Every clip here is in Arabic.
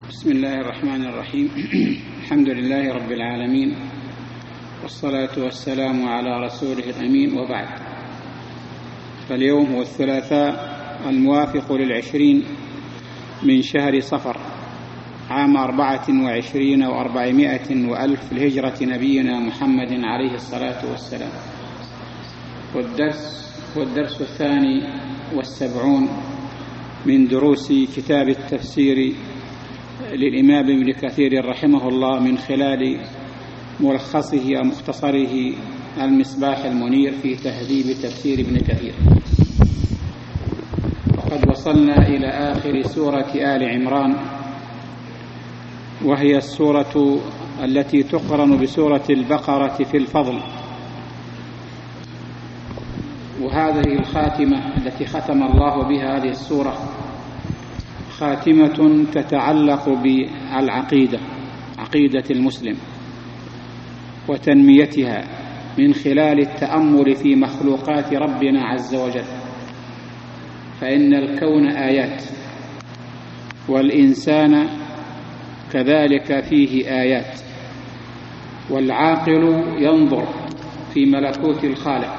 بسم الله الرحمن الرحيم. الحمد لله رب العالمين، والصلاة والسلام على رسوله الأمين، وبعد. فاليوم هو الثلاثاء الموافق 20 من شهر صفر عام 24 و400 وألف لهجرة نبينا محمد عليه الصلاة والسلام، والدرس 72 من دروس كتاب التفسير للإمام ابن كثير رحمه الله من خلال ملخصه ومختصره المصباح المنير في تهذيب تفسير ابن كثير. وقد وصلنا إلى آخر سورة آل عمران، وهي السورة التي تقرن بسورة البقرة في الفضل، وهذه الخاتمة التي ختم الله بها هذه السورة خاتمة تتعلق بالعقيدة، عقيدة المسلم وتنميتها من خلال التأمل في مخلوقات ربنا عز وجل، فإن الكون آيات، والإنسان كذلك فيه آيات، والعاقل ينظر في ملكوت الخالق،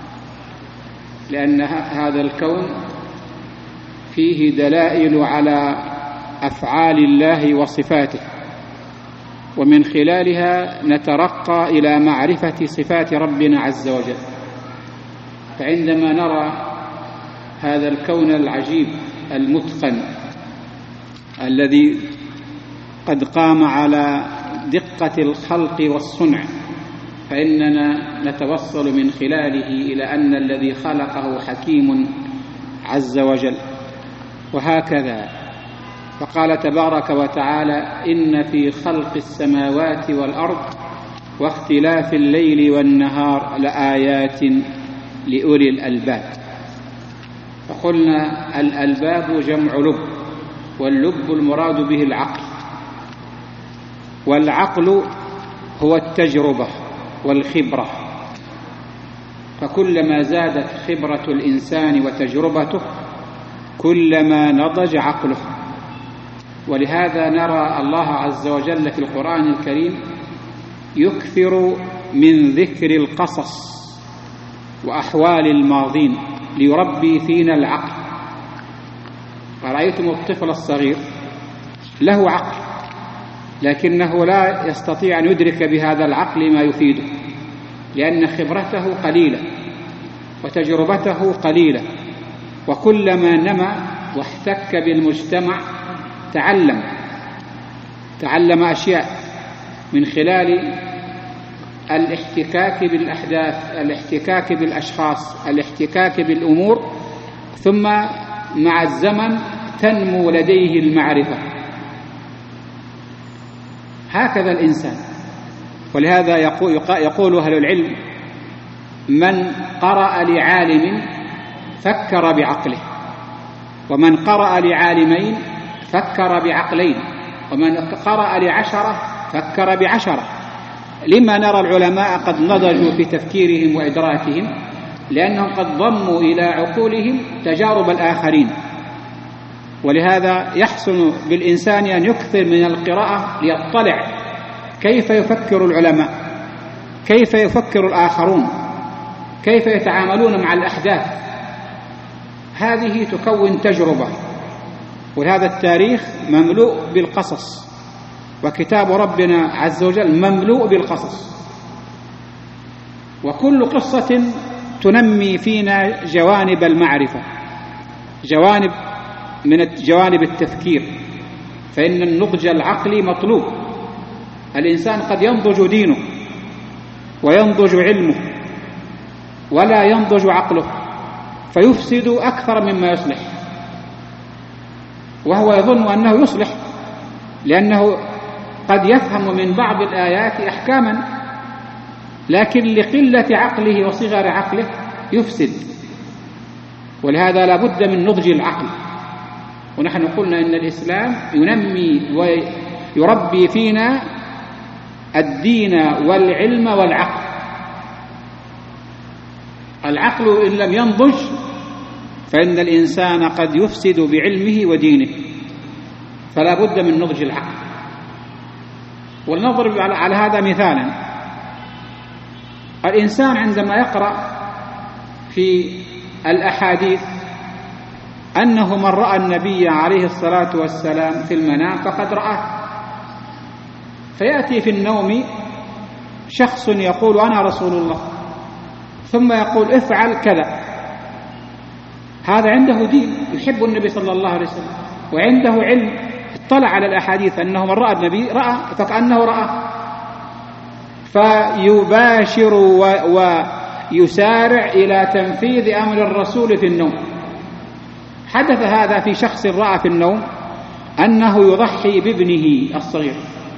لأن هذا الكون فيه دلائل على أفعال الله وصفاته، ومن خلالها نترقى إلى معرفة صفات ربنا عز وجل. فعندما نرى هذا الكون العجيب المتقن الذي قد قام على دقة الخلق والصنع، فإننا نتوصل من خلاله إلى أن الذي خلقه حكيم عز وجل. وهكذا فقال تبارك وتعالى: إن في خلق السماوات والأرض واختلاف الليل والنهار لآيات لأولي الألباب. فقلنا الألباب جمع لب، واللب المراد به العقل، والعقل هو التجربة والخبرة، فكلما زادت خبرة الإنسان وتجربته كلما نضج عقله. ولهذا نرى الله عز وجل في القرآن الكريم يكثر من ذكر القصص وأحوال الماضين ليربي فينا العقل. فرأيتم الطفل الصغير له عقل، لكنه لا يستطيع أن يدرك بهذا العقل ما يفيده، لأن خبرته قليلة وتجربته قليلة، وكلما نمى واحتك بالمجتمع تعلم أشياء من خلال الاحتكاك بالأحداث، الاحتكاك بالأشخاص، الاحتكاك بالأمور، ثم مع الزمن تنمو لديه المعرفة. هكذا الإنسان. ولهذا يقول أهل العلم: من قرأ لعالم فكر بعقله، ومن قرأ لعالمين فكر بعقلين، ومن قرأ ل10 فكر ب10. لما نرى العلماء قد نضجوا في تفكيرهم وإدراكهم؟ لأنهم قد ضموا إلى عقولهم تجارب الآخرين. ولهذا يحسن بالإنسان أن يكثر من القراءة ليطلع كيف يفكر العلماء، كيف يفكر الآخرون، كيف يتعاملون مع الأحداث. هذه تكون تجربة. وهذا التاريخ مملوء بالقصص، وكتاب ربنا عز وجل مملوء بالقصص، وكل قصة تنمي فينا جوانب المعرفة، جوانب من جوانب التفكير، فإن النضج العقلي مطلوب. الإنسان قد ينضج دينه وينضج علمه ولا ينضج عقله، فيفسد أكثر مما يصلح، وهو يظن أنه يصلح، لأنه قد يفهم من بعض الآيات أحكاما، لكن لقلة عقله وصغر عقله يفسد. ولهذا لا بد من نضج العقل. ونحن قلنا إن الإسلام ينمي ويربي فينا الدين والعلم والعقل. العقل إن لم ينضج فإن الإنسان قد يفسد بعلمه ودينه، فلا بد من نضج العقل. ولنضرب على هذا مثالا. الإنسان عندما يقرأ في الأحاديث أنه من رأى النبي عليه الصلاة والسلام في المنام فقد رآه، فيأتي في النوم شخص يقول أنا رسول الله، ثم يقول افعل كذا، هذا عنده دين، يحب النبي صلى الله عليه وسلم وعنده علم، اطلع على الأحاديث أنه من رأى النبي رأى فكأنه رأى، فيباشر ويسارع إلى تنفيذ أمر الرسول في النوم. حدث هذا في شخص رأى في النوم أنه يضحي بابنه الصغير،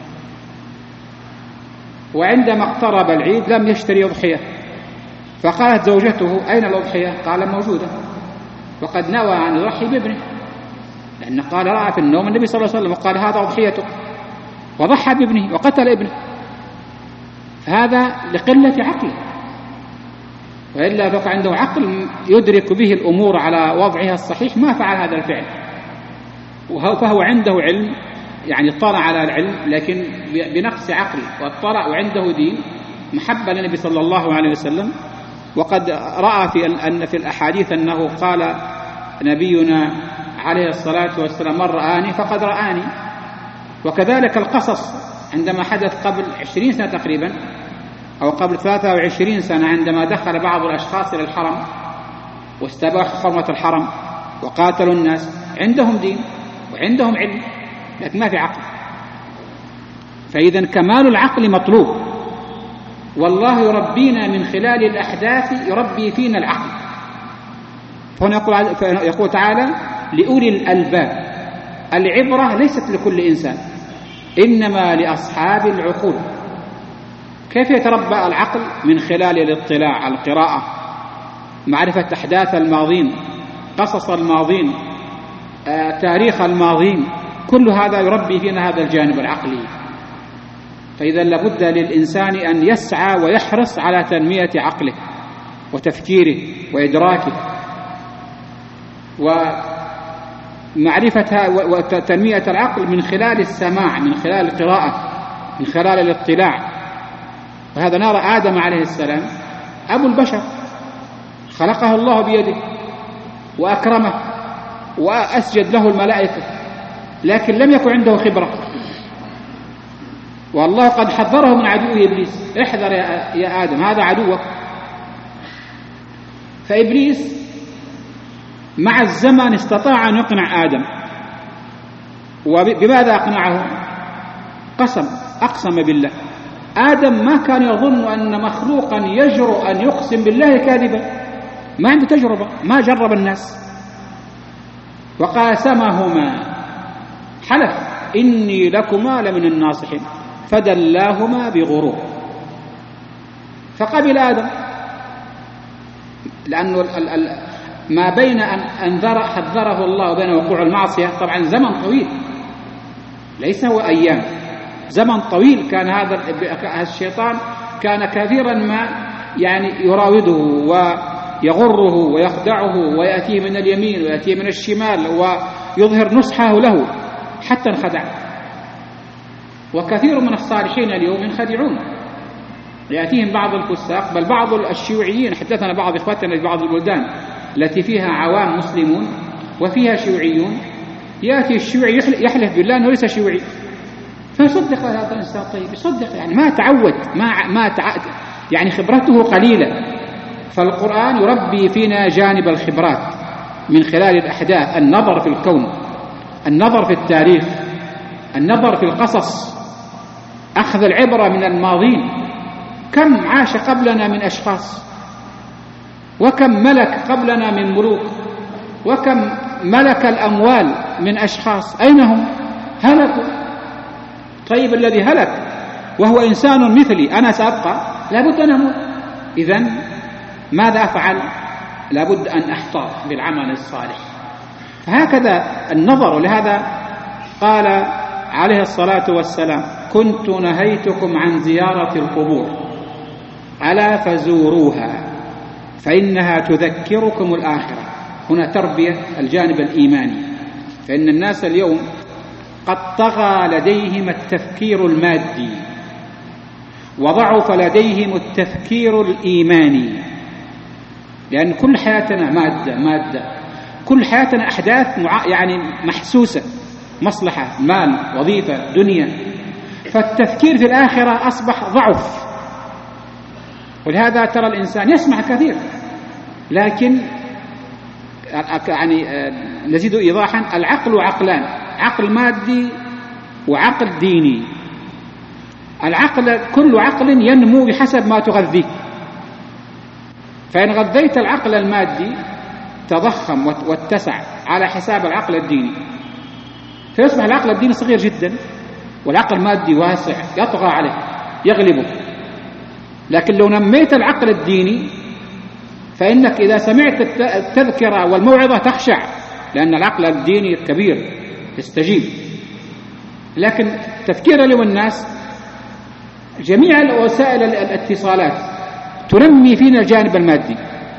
وعندما اقترب العيد لم يشتري أضحية، فقالت زوجته أين الأضحية؟ قال موجودة، وقد نوى أن يضحي بابنه، لأن قال رأى في النوم النبي صلى الله عليه وسلم وقال هذا أضحيته، وضحى بابنه وقتل ابنه. هذا لقلة عقله، وإلا بقى عنده عقل يدرك به الأمور على وضعها الصحيح ما فعل هذا الفعل، فهو عنده علم، يعني اطلع على العلم لكن بنقص عقل، واطلع وعنده دين محبة للنبي صلى الله عليه وسلم. وقد رأى في الأحاديث أنه قال نبينا عليه الصلاة والسلام من رآني فقد رآني. وكذلك القصص عندما حدث قبل 20 سنة تقريبا أو قبل 23 سنة، عندما دخل بعض الأشخاص إلى الحرم واستباحوا حرمة الحرم وقاتلوا الناس، عندهم دين وعندهم علم لكن ما في عقل. فإذا كمال العقل مطلوب، والله يربينا من خلال الأحداث، يربي فينا العقل. فهنا يقول تعالى لأولي الألباب، العبرة ليست لكل إنسان إنما لأصحاب العقول. كيف يتربى العقل؟ من خلال الاطلاع، القراءة، معرفة أحداث الماضين، قصص الماضين، تاريخ الماضين، كل هذا يربي فينا هذا الجانب العقلي. فإذا لابد للإنسان أن يسعى ويحرص على تنمية عقله وتفكيره وإدراكه ومعرفتها وتنمية العقل من خلال السماع، من خلال القراءة، من خلال الاطلاع. وهذا نرى آدم عليه السلام أبو البشر، خلقه الله بيده وأكرمه وأسجد له الملائكة، لكن لم يكن عنده خبرة، والله قد حذره من عدوه إبليس، احذر يا آدم هذا عدوك. فإبليس مع الزمن استطاع أن يقنع آدم، وبماذا أقنعه؟ أقسم بالله. آدم ما كان يظن أن مخلوقا يجرؤ أن يقسم بالله كاذبا، ما عنده تجربة، ما جرب الناس. وقاسمهما، حلف إني لكما لمن الناصحين، فدلاهما بغرور، فقبل آدم، لأنه ما بين أن حذره الله وبين وقوع المعصية طبعا زمن طويل، ليس هو أيام، زمن طويل. كان هذا الشيطان كان كثيرا ما يعني يراوده ويغره ويخدعه، ويأتيه من اليمين ويأتيه من الشمال ويظهر نصحه له حتى انخدع. وكثير من الصالحين اليوم ينخدعون، يأتيهم بعض الفساق، بل بعض الشيوعيين. حدثنا بعض إخواتنا في بعض البلدان التي فيها عوام مسلمون وفيها شيوعيون، يأتي الشيوعي يحلف بالله أنه ليس شيوعي، فيصدق هذا الإنسان طيب، يصدق، يعني ما تعود، يعني خبرته قليلة. فالقرآن يربي فينا جانب الخبرات من خلال الأحداث، النظر في الكون، النظر في التاريخ، النظر في القصص، أخذ العبرة من الماضين. كم عاش قبلنا من أشخاص، وكم ملك قبلنا من ملوك، وكم ملك الأموال من أشخاص، أين هم؟ هلكوا. طيب الذي هلك وهو إنسان مثلي، أنا سأبقى؟ لابد أن أموت. إذن ماذا أفعل؟ لابد أن أحتاط بالعمل الصالح. فهكذا النظر. لهذا قال عليه الصلاة والسلام كنت نهيتكم عن زيارة القبور ألا فزوروها فإنها تذكركم الآخرة. هنا تربية الجانب الإيماني، فإن الناس اليوم قد طغى لديهم التفكير المادي وضعف لديهم التفكير الإيماني، لأن كل حياتنا مادة، كل حياتنا أحداث يعني محسوسة، مصلحة، مال، وظيفة، دنيا، فالتفكير في الآخرة أصبح ضعف. ولهذا ترى الإنسان يسمع كثير، لكن يعني نزيد إيضاحا: العقل عقلان، عقل مادي وعقل ديني. العقل كل عقل ينمو بحسب ما تغذيه، فإن غذيت العقل المادي تضخم واتسع على حساب العقل الديني، فيصبح العقل الديني صغير جدا والعقل المادي واسع يطغى عليه يغلبه. لكن لو نميت العقل الديني فإنك إذا سمعت التذكرة والموعظة تخشع، لأن العقل الديني كبير يستجيب. لكن تفكير اليوم الناس جميع وسائل الاتصالات تنمي فينا الجانب المادي،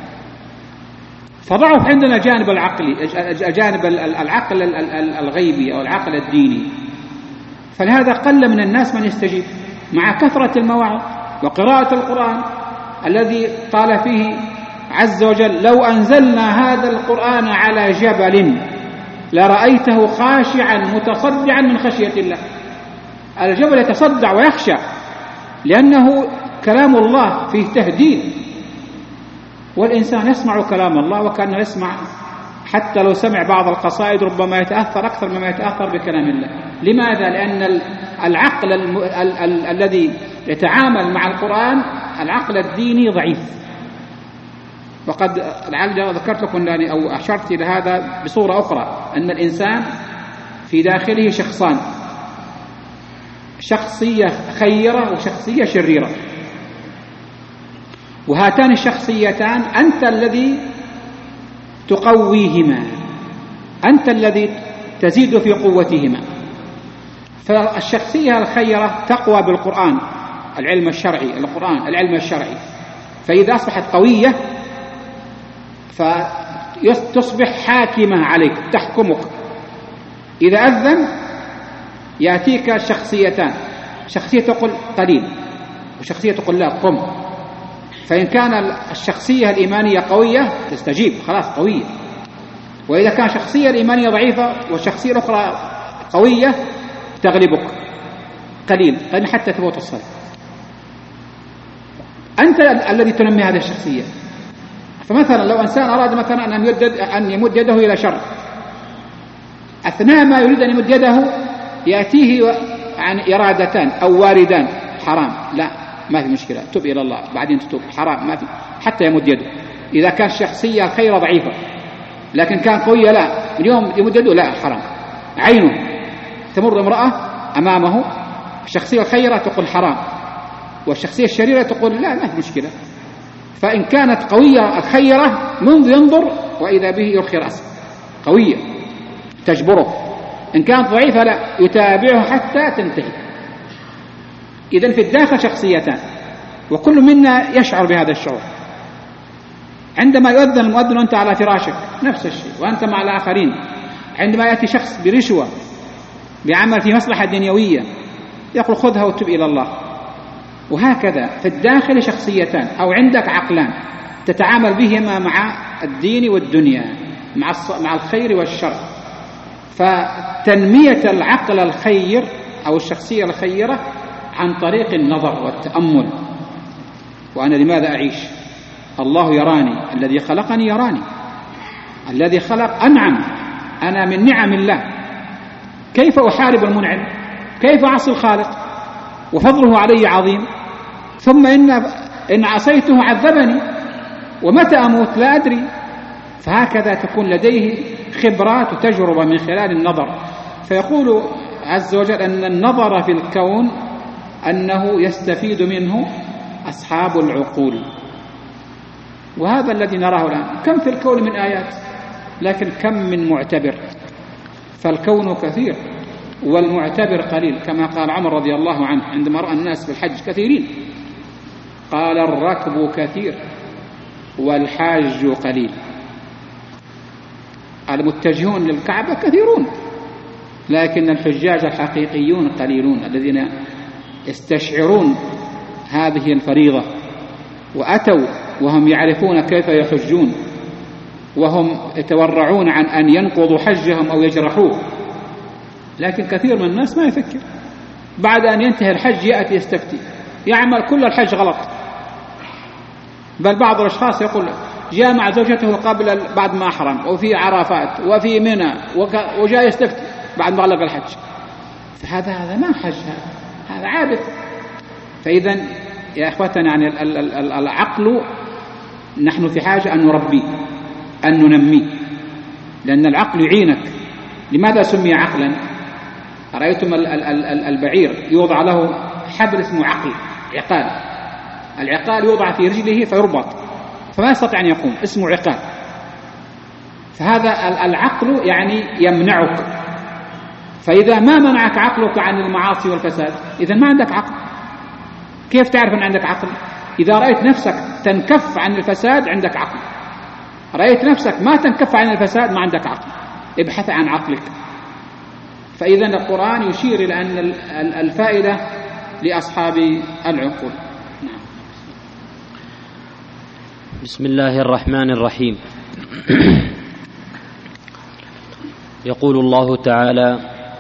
فضعف عندنا جانب العقلي، جانب العقل الغيبي أو العقل الديني. فلهذا قل من الناس من يستجيب، مع كثرة المواعظ وقراءة القرآن الذي قال فيه عز وجل: لو أنزلنا هذا القرآن على جبل لرأيته خاشعا متصدعا من خشية الله. الجبل يتصدع ويخشع لأنه كلام الله فيه تهديد، والإنسان يسمع كلام الله وكأنه يسمع، حتى لو سمع بعض القصائد ربما يتأثر أكثر مما يتأثر بكلام الله. لماذا؟ لأن العقل الذي يتعامل مع القرآن العقل الديني ضعيف. وقد لعل ذكرت لكم أو أشرت إلى هذا بصورة أخرى، أن الإنسان في داخله شخصان: شخصية خيرة وشخصية شريرة. وهاتان الشخصيتان أنت الذي تقويهما، أنت الذي تزيد في قوتهما. فالشخصية الخيرة تقوى بالقرآن، العلم الشرعي، القرآن العلم الشرعي، فإذا أصبحت قوية فتصبح حاكمة عليك، تحكمك. إذا أذن يأتيك شخصيتان، شخصية تقول قليل وشخصية تقول لا قم. فإن كان الشخصية الإيمانية قوية تستجيب، خلاص قوية. وإذا كان الشخصية الإيمانية ضعيفة والشخصية الأخرى قوية تغلبك قليل حتى تفوت الصلاة. أنت الذي تنمي هذه الشخصية. فمثلا لو إنسان أراد مثلا أن يمد يده إلى شر، أثناء ما يريد أن يمد يده يأتيه عن إرادتان أو واردان: حرام، لا ما في مشكلة، تب إلى الله بعدين تتوب، حرام ما في، حتى يمد يده. إذا كان الشخصية الخيرة ضعيفة، لكن كان قوية لا، اليوم يمد يده لا حرام. عينه تمر امرأة أمامه، الشخصية الخيرة تقول حرام، والشخصية الشريرة تقول لا ما في مشكلة. فإن كانت قوية الخيرة منذ ينظر وإذا به يرخي رأسه، قوية تجبره. إن كانت ضعيفة لا، يتابعه حتى تنتهي. إذن في الداخل شخصيتان، وكل منا يشعر بهذا الشعور. عندما يؤذن المؤذن وأنت على فراشك نفس الشيء، وأنت مع الآخرين. عندما يأتي شخص برشوة بعمل في مصلحة دنيوية يقول خذها وتب إلى الله. وهكذا في الداخل شخصيتان أو عندك عقلان تتعامل بهما مع الدين والدنيا، مع الخير والشر. فتنمية العقل الخير أو الشخصية الخيرة عن طريق النظر والتأمل. وأنا لماذا أعيش؟ الله يراني، الذي خلقني يراني، الذي خلق أنعم، أنا من نعم الله. كيف أحارب المنعم؟ كيف أعصي الخالق وفضله علي عظيم؟ ثم إن عصيته عذبني، ومتى أموت لا أدري. فهكذا تكون لديه خبرات وتجربة من خلال النظر. فيقول عز وجل أن النظر في الكون أنه يستفيد منه أصحاب العقول. وهذا الذي نراه الآن، كم في الكون من آيات، لكن كم من معتبر؟ فالكون كثير والمعتبر قليل، كما قال عمر رضي الله عنه عندما رأى الناس في الحج كثيرين، قال الركب كثير والحاج قليل. المتجهون للكعبة كثيرون لكن الحجاج الحقيقيون قليلون الذين يستشعرون هذه الفريضة وأتوا وهم يعرفون كيف يحجون، وهم يتورعون عن أن ينقضوا حجهم أو يجرحوه. لكن كثير من الناس ما يفكر، بعد أن ينتهي الحج يأتي يستفتي، يعمل كل الحج غلط. بل بعض الأشخاص يقول جامع زوجته بعد ما أحرم، وفي عرفات وفي منى، وجاء يستفتي بعد ما غلق الحج. فهذا ما حج، هذا عابث. فإذا يا إخوتنا يعني العقل نحن في حاجة أن نربيه، أن ننميه، لأن العقل يعينك. لماذا سمي عقلا؟ رأيتم البعير يوضع له حبل اسمه عقال. العقال يوضع في رجله فيربط فما يستطيع أن يقوم، اسمه عقال. فهذا العقل يعني يمنعك. فإذا ما منعك عقلك عن المعاصي والفساد إذن ما عندك عقل. كيف تعرف أن عندك عقل؟ إذا رأيت نفسك تنكف عن الفساد عندك عقل، رأيت نفسك ما تنكف عن الفساد ما عندك عقل. ابحث عن عقلك. فإذا القرآن يشير إلى أن الفائدة لأصحاب العقول. نعم. بسم الله الرحمن الرحيم. يقول الله تعالى: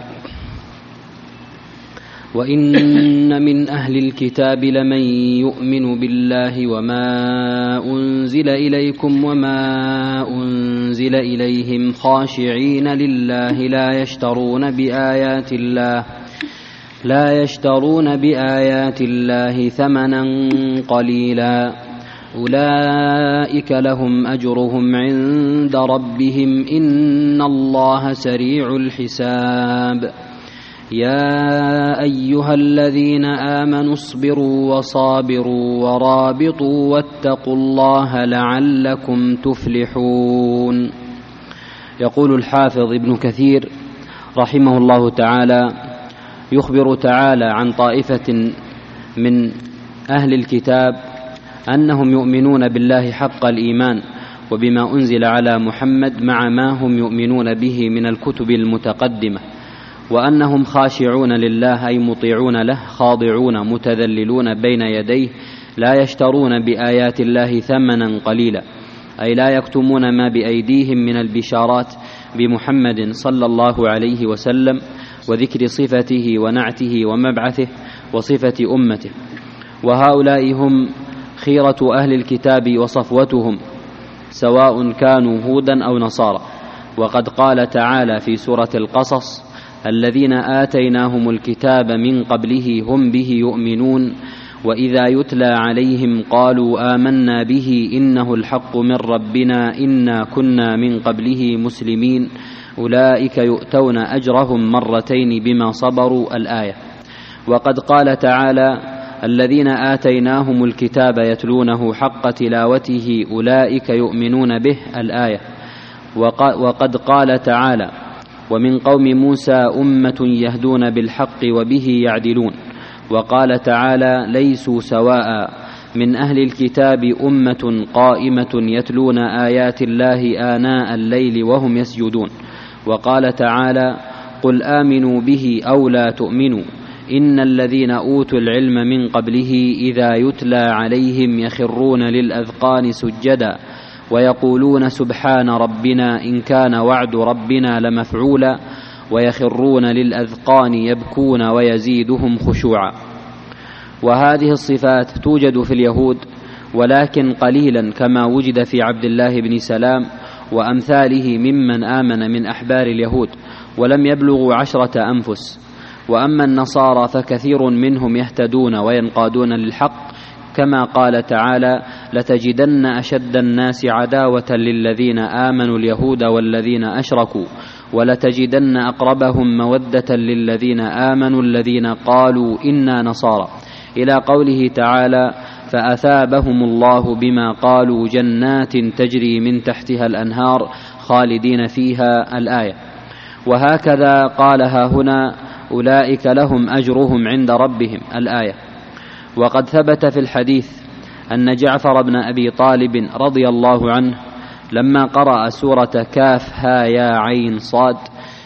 وإن من أهل الكتاب لمن يؤمن بالله وما أنزل إليكم وما أنزل إليهم خاشعين لله لا يشترون بآيات الله ثمنا قليلا أولئك لهم أجرهم عند ربهم إن الله سريع الحساب. يا أيها الذين آمنوا اصبروا وصابروا ورابطوا واتقوا الله لعلكم تفلحون. يقول الحافظ ابن كثير رحمه الله تعالى: يخبر تعالى عن طائفة من أهل الكتاب أنهم يؤمنون بالله حق الإيمان وبما أنزل على محمد مع ما هم يؤمنون به من الكتب المتقدمة، وأنهم خاشعون لله أي مطيعون له، خاضعون متذللون بين يديه، لا يشترون بآيات الله ثمنا قليلا، أي لا يكتمون ما بأيديهم من البشارات بمحمد صلى الله عليه وسلم وذكر صفته ونعته ومبعثه وصفة أمته. وهؤلاء هم خيرة أهل الكتاب وصفوتهم، سواء كانوا هودا أو نصارى. وقد قال تعالى في سورة القصص: الذين آتيناهم الكتاب من قبله هم به يؤمنون وإذا يتلى عليهم قالوا آمنا به إنه الحق من ربنا إنا كنا من قبله مسلمين أولئك يؤتون أجرهم مرتين بما صبروا. الآية. وقد قال تعالى: الذين آتيناهم الكتاب يتلونه حق تلاوته أولئك يؤمنون به. الآية. وقد قال تعالى: ومن قوم موسى أمة يهدون بالحق وبه يعدلون. وقال تعالى: ليسوا سواء من أهل الكتاب أمة قائمة يتلون آيات الله آناء الليل وهم يسجدون. وقال تعالى: قل آمنوا به أو لا تؤمنوا إن الذين أوتوا العلم من قبله إذا يتلى عليهم يخرون للأذقان سجدا ويقولون سبحان ربنا إن كان وعد ربنا لمفعولا ويخرون للأذقان يبكون ويزيدهم خشوعا. وهذه الصفات توجد في اليهود ولكن قليلا، كما وجد في عبد الله بن سلام وأمثاله ممن آمن من أحبار اليهود ولم يبلغوا 10 أنفس. وأما النصارى فكثير منهم يهتدون وينقادون للحق، كما قال تعالى: لتجدن أشد الناس عداوة للذين آمنوا اليهود والذين أشركوا ولتجدن أقربهم مودة للذين آمنوا الذين قالوا إنا نصارى، إلى قوله تعالى: فأثابهم الله بما قالوا جنات تجري من تحتها الأنهار خالدين فيها. الآية. وهكذا قالها هنا: أولئك لهم أجرهم عند ربهم. الآية. وقد ثبت في الحديث أن جعفر بن أبي طالب رضي الله عنه لما قرأ سورة كاف ها يا عين صاد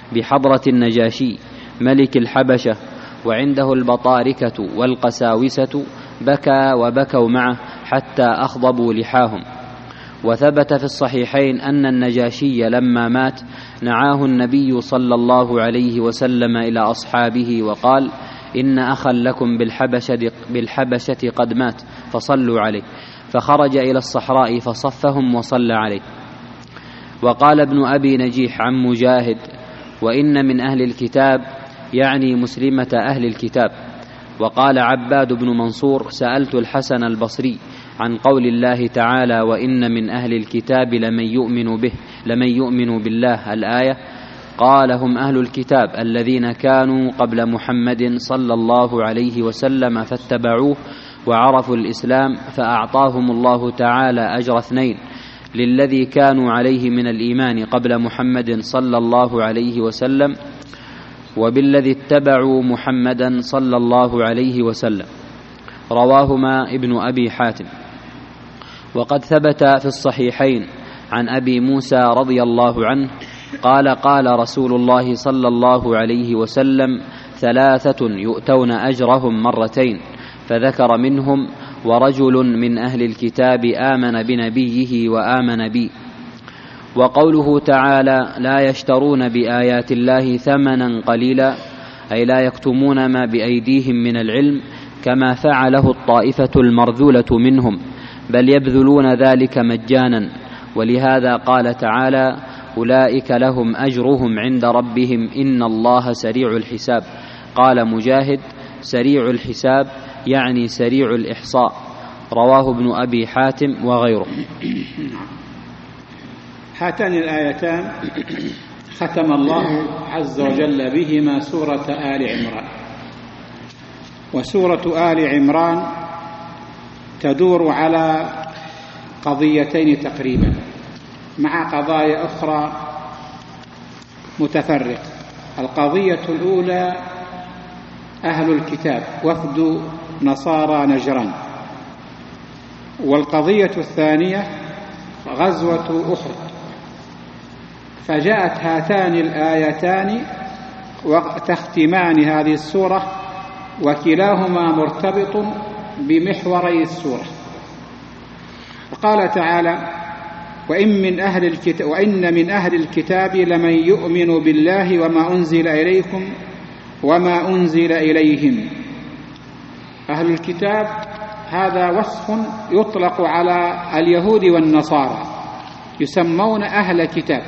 بحضرة النجاشي ملك الحبشة وعنده البطاركة والقساوسة بكى وبكوا معه حتى أخضبوا لحاهم. وثبت في الصحيحين أن النجاشي لما مات نعاه النبي صلى الله عليه وسلم إلى أصحابه وقال: إن أخا لكم بالحبشة قد مات فصلوا عليه، فخرج إلى الصحراء فصفهم وصلى عليه. وقال ابن أبي نجيح عن مجاهد: وإن من أهل الكتاب يعني مسلمة أهل الكتاب. وقال عباد بن منصور: سألت الحسن البصري عن قول الله تعالى: وإن من أهل الكتاب لمن يؤمن بالله الآية، قال: هم أهل الكتاب الذين كانوا قبل محمد صلى الله عليه وسلم فاتبعوه وعرفوا الإسلام، فأعطاهم الله تعالى أجر 2 للذي كانوا عليه من الإيمان قبل محمد صلى الله عليه وسلم وبالذي اتبعوا محمدا صلى الله عليه وسلم. رواهما ابن أبي حاتم. وقد ثبت في الصحيحين عن أبي موسى رضي الله عنه قال: قال رسول الله صلى الله عليه وسلم: 3 يؤتون أجرهم 2 فذكر منهم: ورجل من أهل الكتاب آمن بنبيه وآمن بي. وقوله تعالى: لا يشترون بآيات الله ثمنا قليلا، أي لا يكتمون ما بأيديهم من العلم كما فعله الطائفة المرذولة منهم، بل يبذلون ذلك مجانا. ولهذا قال تعالى: أولئك لهم أجرهم عند ربهم إن الله سريع الحساب. قال مجاهد: سريع الحساب يعني سريع الإحصاء. رواه ابن أبي حاتم وغيره. هاتان الآيتان ختم الله عز وجل بهما سورة آل عمران. وسورة آل عمران تدور على قضيتين تقريبا مع قضايا أخرى متفرقة. القضية الأولى أهل الكتاب وفد نصارى نجران، والقضية الثانية غزوة أحد. فجاءت هاتان الآيتان وتختمان هذه السورة، وكلاهما مرتبط بمحوري السورة. وقال تعالى: وإن من أهل الكتاب لمن يؤمن بالله وما أنزل إليكم وما أنزل إليهم. أهل الكتاب هذا وصف يطلق على اليهود والنصارى، يسمون أهل كتاب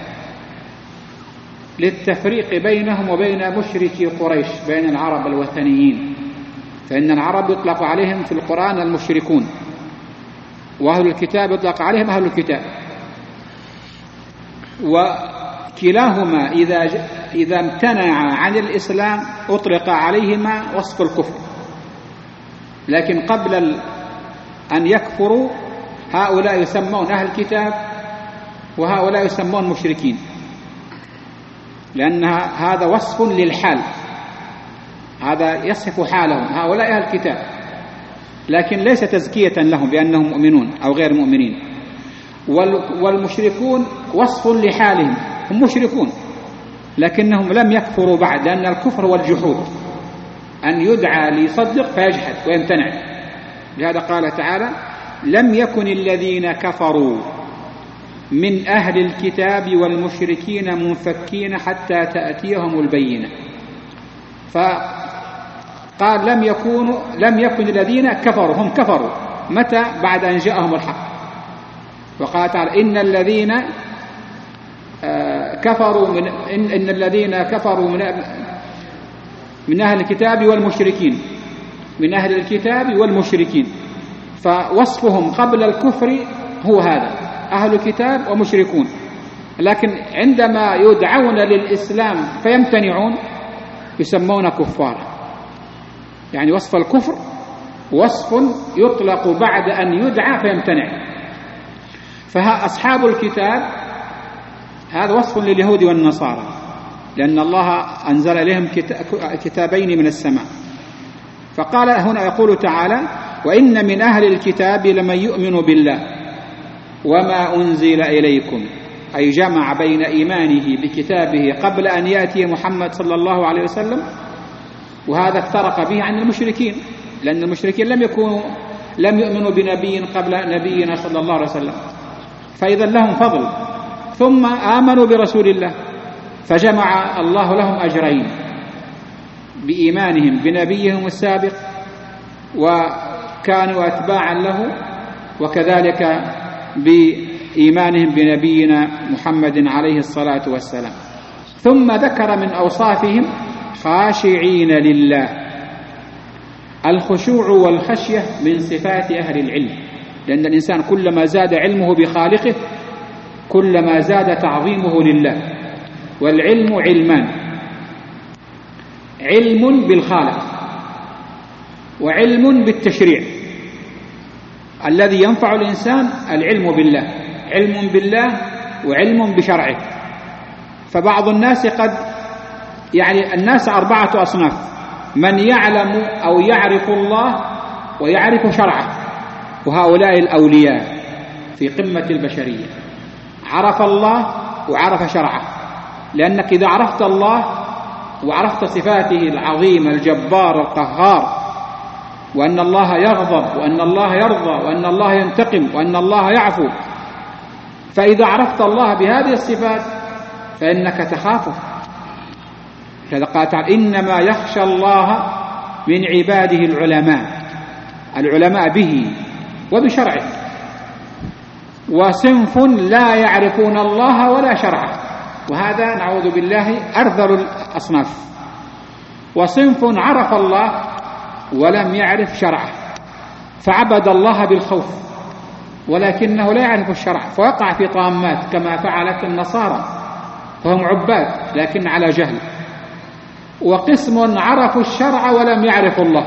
للتفريق بينهم وبين مشركي قريش، بين العرب الوثنيين، فإن العرب يطلق عليهم في القرآن المشركون، وأهل الكتاب يطلق عليهم أهل الكتاب. وكلاهما إذا امتنع عن الإسلام أطلق عليهما وصف الكفر، لكن قبل أن يكفروا هؤلاء يسمون أهل الكتاب وهؤلاء يسمون مشركين، لأن هذا وصف للحال، هذا يصف حالهم. هؤلاء أهل الكتاب، لكن ليس تزكية لهم بأنهم مؤمنون أو غير مؤمنين. والمشركون وصف لحالهم، هم مشركون لكنهم لم يكفروا بعد، لأن الكفر هو الجحود، أن يدعى ليصدق فيجحد ويمتنع. لهذا قال تعالى: لم يكن الذين كفروا من أهل الكتاب والمشركين منفكين حتى تأتيهم البينة. فقال لم يكن الذين كفروا، هم كفروا متى؟ بعد أن جاءهم الحق. وقال تعالى: إن الذين كفروا من أهل الكتاب والمشركين، من أهل الكتاب والمشركين. فوصفهم قبل الكفر هو هذا، أهل الكتاب ومشركون. لكن عندما يدعون للإسلام فيمتنعون يسمون كفارا. يعني وصف الكفر وصف يطلق بعد أن يدعى فيمتنع. فأصحاب الكتاب هذا وصف لليهود والنصارى، لأن الله أنزل إليهم كتابين من السماء. فقال هنا، يقول تعالى: وإن من أهل الكتاب لمن يؤمن بالله وما أنزل إليكم أي جمع بين إيمانه بكتابه قبل أن يأتي محمد صلى الله عليه وسلم، وهذا افترق به عن المشركين، لأن المشركين لم يؤمنوا بنبي قبل نبينا صلى الله عليه وسلم، فإذا لهم فضل، ثم آمنوا برسول الله، فجمع الله لهم أجرين بإيمانهم بنبيهم السابق وكانوا أتباعا له، وكذلك بإيمانهم بنبينا محمد عليه الصلاة والسلام. ثم ذكر من أوصافهم خاشعين لله. الخشوع والخشية من صفات أهل العلم، لأن الإنسان كلما زاد علمه بخالقه كلما زاد تعظيمه لله. والعلم علمان: علم بالخالق وعلم بالتشريع. الذي ينفع الإنسان العلم بالله، علم بالله وعلم بشرعه. فبعض الناس الناس 4 أصناف: من يعلم أو يعرف الله ويعرف شرعه، وهؤلاء الأولياء في قمة البشرية، عرف الله وعرف شرعه. لأنك إذا عرفت الله وعرفت صفاته العظيمة الجبار القهار، وأن الله يغضب وأن الله يرضى وأن الله ينتقم وأن الله يعفو، فإذا عرفت الله بهذه الصفات فإنك تخافه. كذا قال تعالى: إنما يخشى الله من عباده العلماء به وبشرعه. وصنف لا يعرفون الله ولا شرعه، وهذا نعوذ بالله أرذل الأصناف. وصنف عرف الله ولم يعرف شرعه، فعبد الله بالخوف ولكنه لا يعرف الشرع، فوقع في طامات كما فعلت النصارى، فهم عباد لكن على جهل. وقسم عرفوا الشرع ولم يعرفوا الله،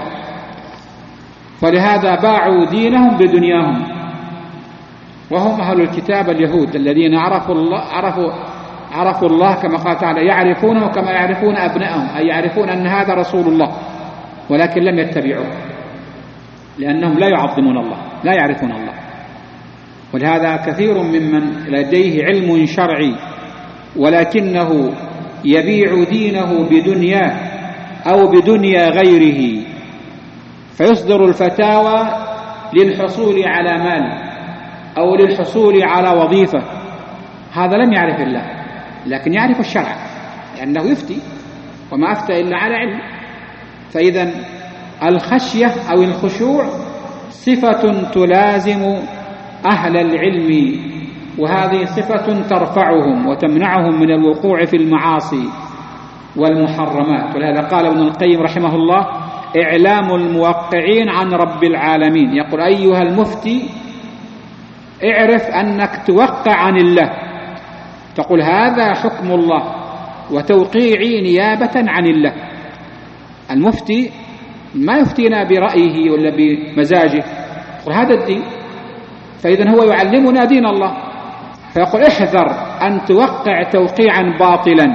فلهذا باعوا دينهم بدنياهم، وهم أهل الكتاب اليهود الذين عرفوا الله كما قال تعالى: يعرفونه كما يعرفون أبنائهم، أي يعرفون أن هذا رسول الله، ولكن لم يتبعوه لأنهم لا يعظمون الله، لا يعرفون الله. ولهذا كثير ممن لديه علم شرعي ولكنه يبيع دينه بدنياه أو بدنيا غيره، فيصدر الفتاوى للحصول على مال أو للحصول على وظيفة، هذا لم يعرف الله لكن يعرف الشرع، لأنه يفتي وما أفتى إلا على علم. فإذا الخشية أو الخشوع صفة تلازم أهل العلم، وهذه صفة ترفعهم وتمنعهم من الوقوع في المعاصي والمحرمات. ولهذا قال ابن القيم رحمه الله: إعلام الموقعين عن رب العالمين. يقول: أيها المفتي، اعرف أنك توقع عن الله، تقول هذا حكم الله، وتوقيعي نيابة عن الله. المفتي ما يفتينا برأيه ولا بمزاجه، يقول هذا الدين، فإذن هو يعلمنا دين الله، فيقول: احذر أن توقع توقيعا باطلا.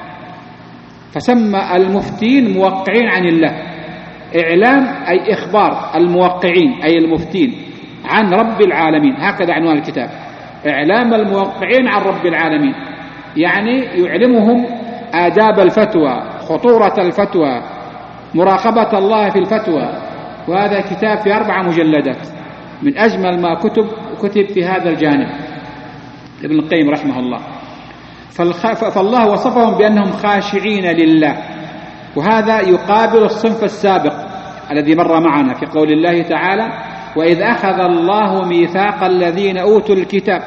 فسمى المفتين موقعين عن الله. إعلام أي إخبار الموقعين أي المفتين عن رب العالمين، هكذا عنوان الكتاب: إعلام الموقعين عن رب العالمين، يعني يعلمهم آداب الفتوى، خطورة الفتوى، مراقبة الله في الفتوى. وهذا كتاب في 4 مجلدات، من أجمل ما كتب في هذا الجانب ابن القيم رحمه الله. فالله وصفهم بأنهم خاشعين لله، وهذا يقابل الصنف السابق الذي مر معنا في قول الله تعالى: وإذ أخذ الله ميثاق الذين أوتوا الكتاب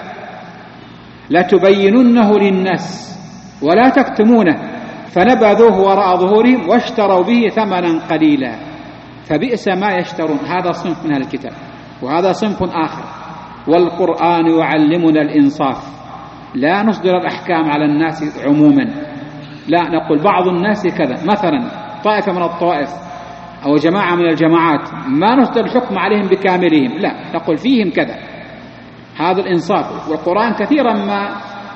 لتبيننه للناس ولا تكتمونه فنبذوه وراء ظهورهم واشتروا به ثمنا قليلا فبئس ما يشترون. هذا صنف من الكتاب، وهذا صنف آخر. والقرآن يعلمنا الإنصاف، لا نصدر الأحكام على الناس عموما، لا نقول بعض الناس كذا، مثلا طائفة من الطوائف أو جماعة من الجماعات ما نصدر الحكم عليهم بكاملهم، لا نقول فيهم كذا، هذا الإنصاف. والقرآن كثيرا ما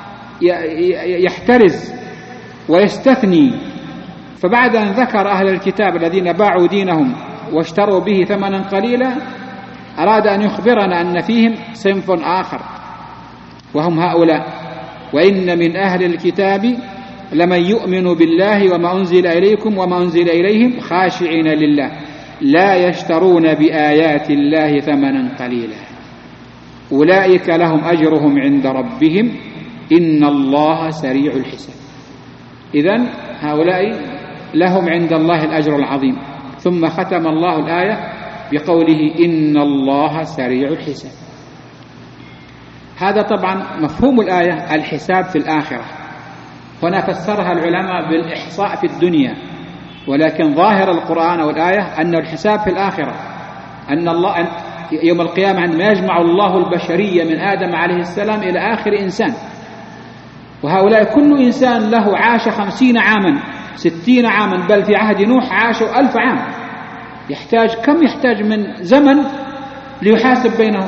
يحترز ويستثني، فبعد أن ذكر أهل الكتاب الذين باعوا دينهم واشتروا به ثمنا قليلا أراد أن يخبرنا أن فيهم صنف آخر، وهم هؤلاء وإن من أهل الكتاب لمن يؤمن بالله وما أنزل إليكم وما أنزل إليهم خاشعين لله لا يشترون بآيات الله ثمنا قليلا أولئك لهم أجرهم عند ربهم إن الله سريع الحساب. إذن هؤلاء لهم عند الله الأجر العظيم. ثم ختم الله الآية بقوله إن الله سريع الحساب. هذا طبعا مفهوم الآية الحساب في الآخرة. هنا فسرها العلماء بالإحصاء في الدنيا، ولكن ظاهر القرآن والآية أن الحساب في الآخرة، أن الله يوم القيامة عندما يجمع الله البشرية من آدم عليه السلام إلى آخر إنسان، وهؤلاء كل إنسان له عاش 50 عاما 60 عاما، بل في عهد نوح عاشوا 1000 عام. كم يحتاج من زمن ليحاسب بينهم؟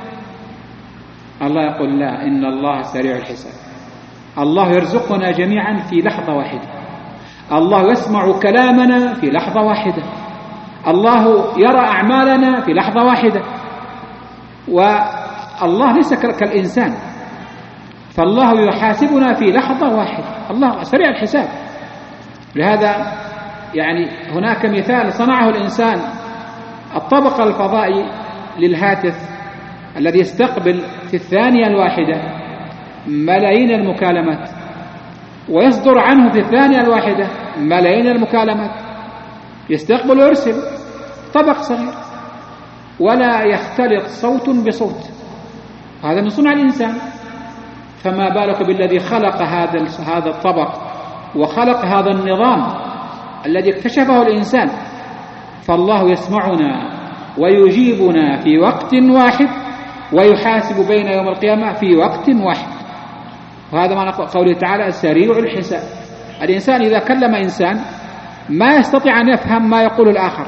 الله يقول لا، إن الله سريع الحساب. الله يرزقنا جميعا في لحظة واحدة، الله يسمع كلامنا في لحظة واحدة، الله يرى أعمالنا في لحظة واحدة، والله ليس كالإنسان، فالله يحاسبنا في لحظة واحدة. الله سريع الحساب. لهذا يعني هناك مثال صنعه الإنسان، الطبق الفضائي للهاتف الذي يستقبل في الثانية الواحدة ملايين المكالمات، ويصدر عنه في الثانية الواحدة ملايين المكالمات، يستقبل ويرسل، طبق صغير ولا يختلط صوت بصوت. هذا من صنع الإنسان، فما بالك بالذي خلق هذا الطبق وخلق هذا النظام الذي اكتشفه الإنسان. فالله يسمعنا ويجيبنا في وقت واحد، ويحاسب بين يوم القيامة في وقت واحد. وهذا معنى قوله تعالى سريع الحساب. الإنسان إذا كلم إنسان ما يستطيع أن يفهم ما يقول الآخر.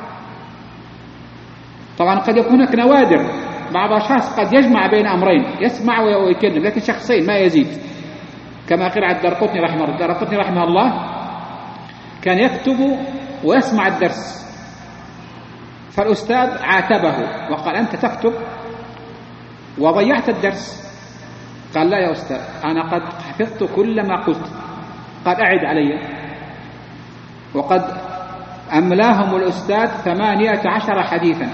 طبعا قد يكون هناك نوادر، بعض الأشخاص قد يجمع بين أمرين، يسمع ويكلم، لكن شخصين ما يزيد، كما قال الدارقطني رحمه الله كان يكتب ويسمع الدرس، فالأستاذ عاتبه وقال أنت تكتب وضيعت الدرس. قال لا يا أستاذ، أنا قد حفظت كل ما قلت. قال أعد علي. وقد أملاهم الأستاذ 18 حديثا،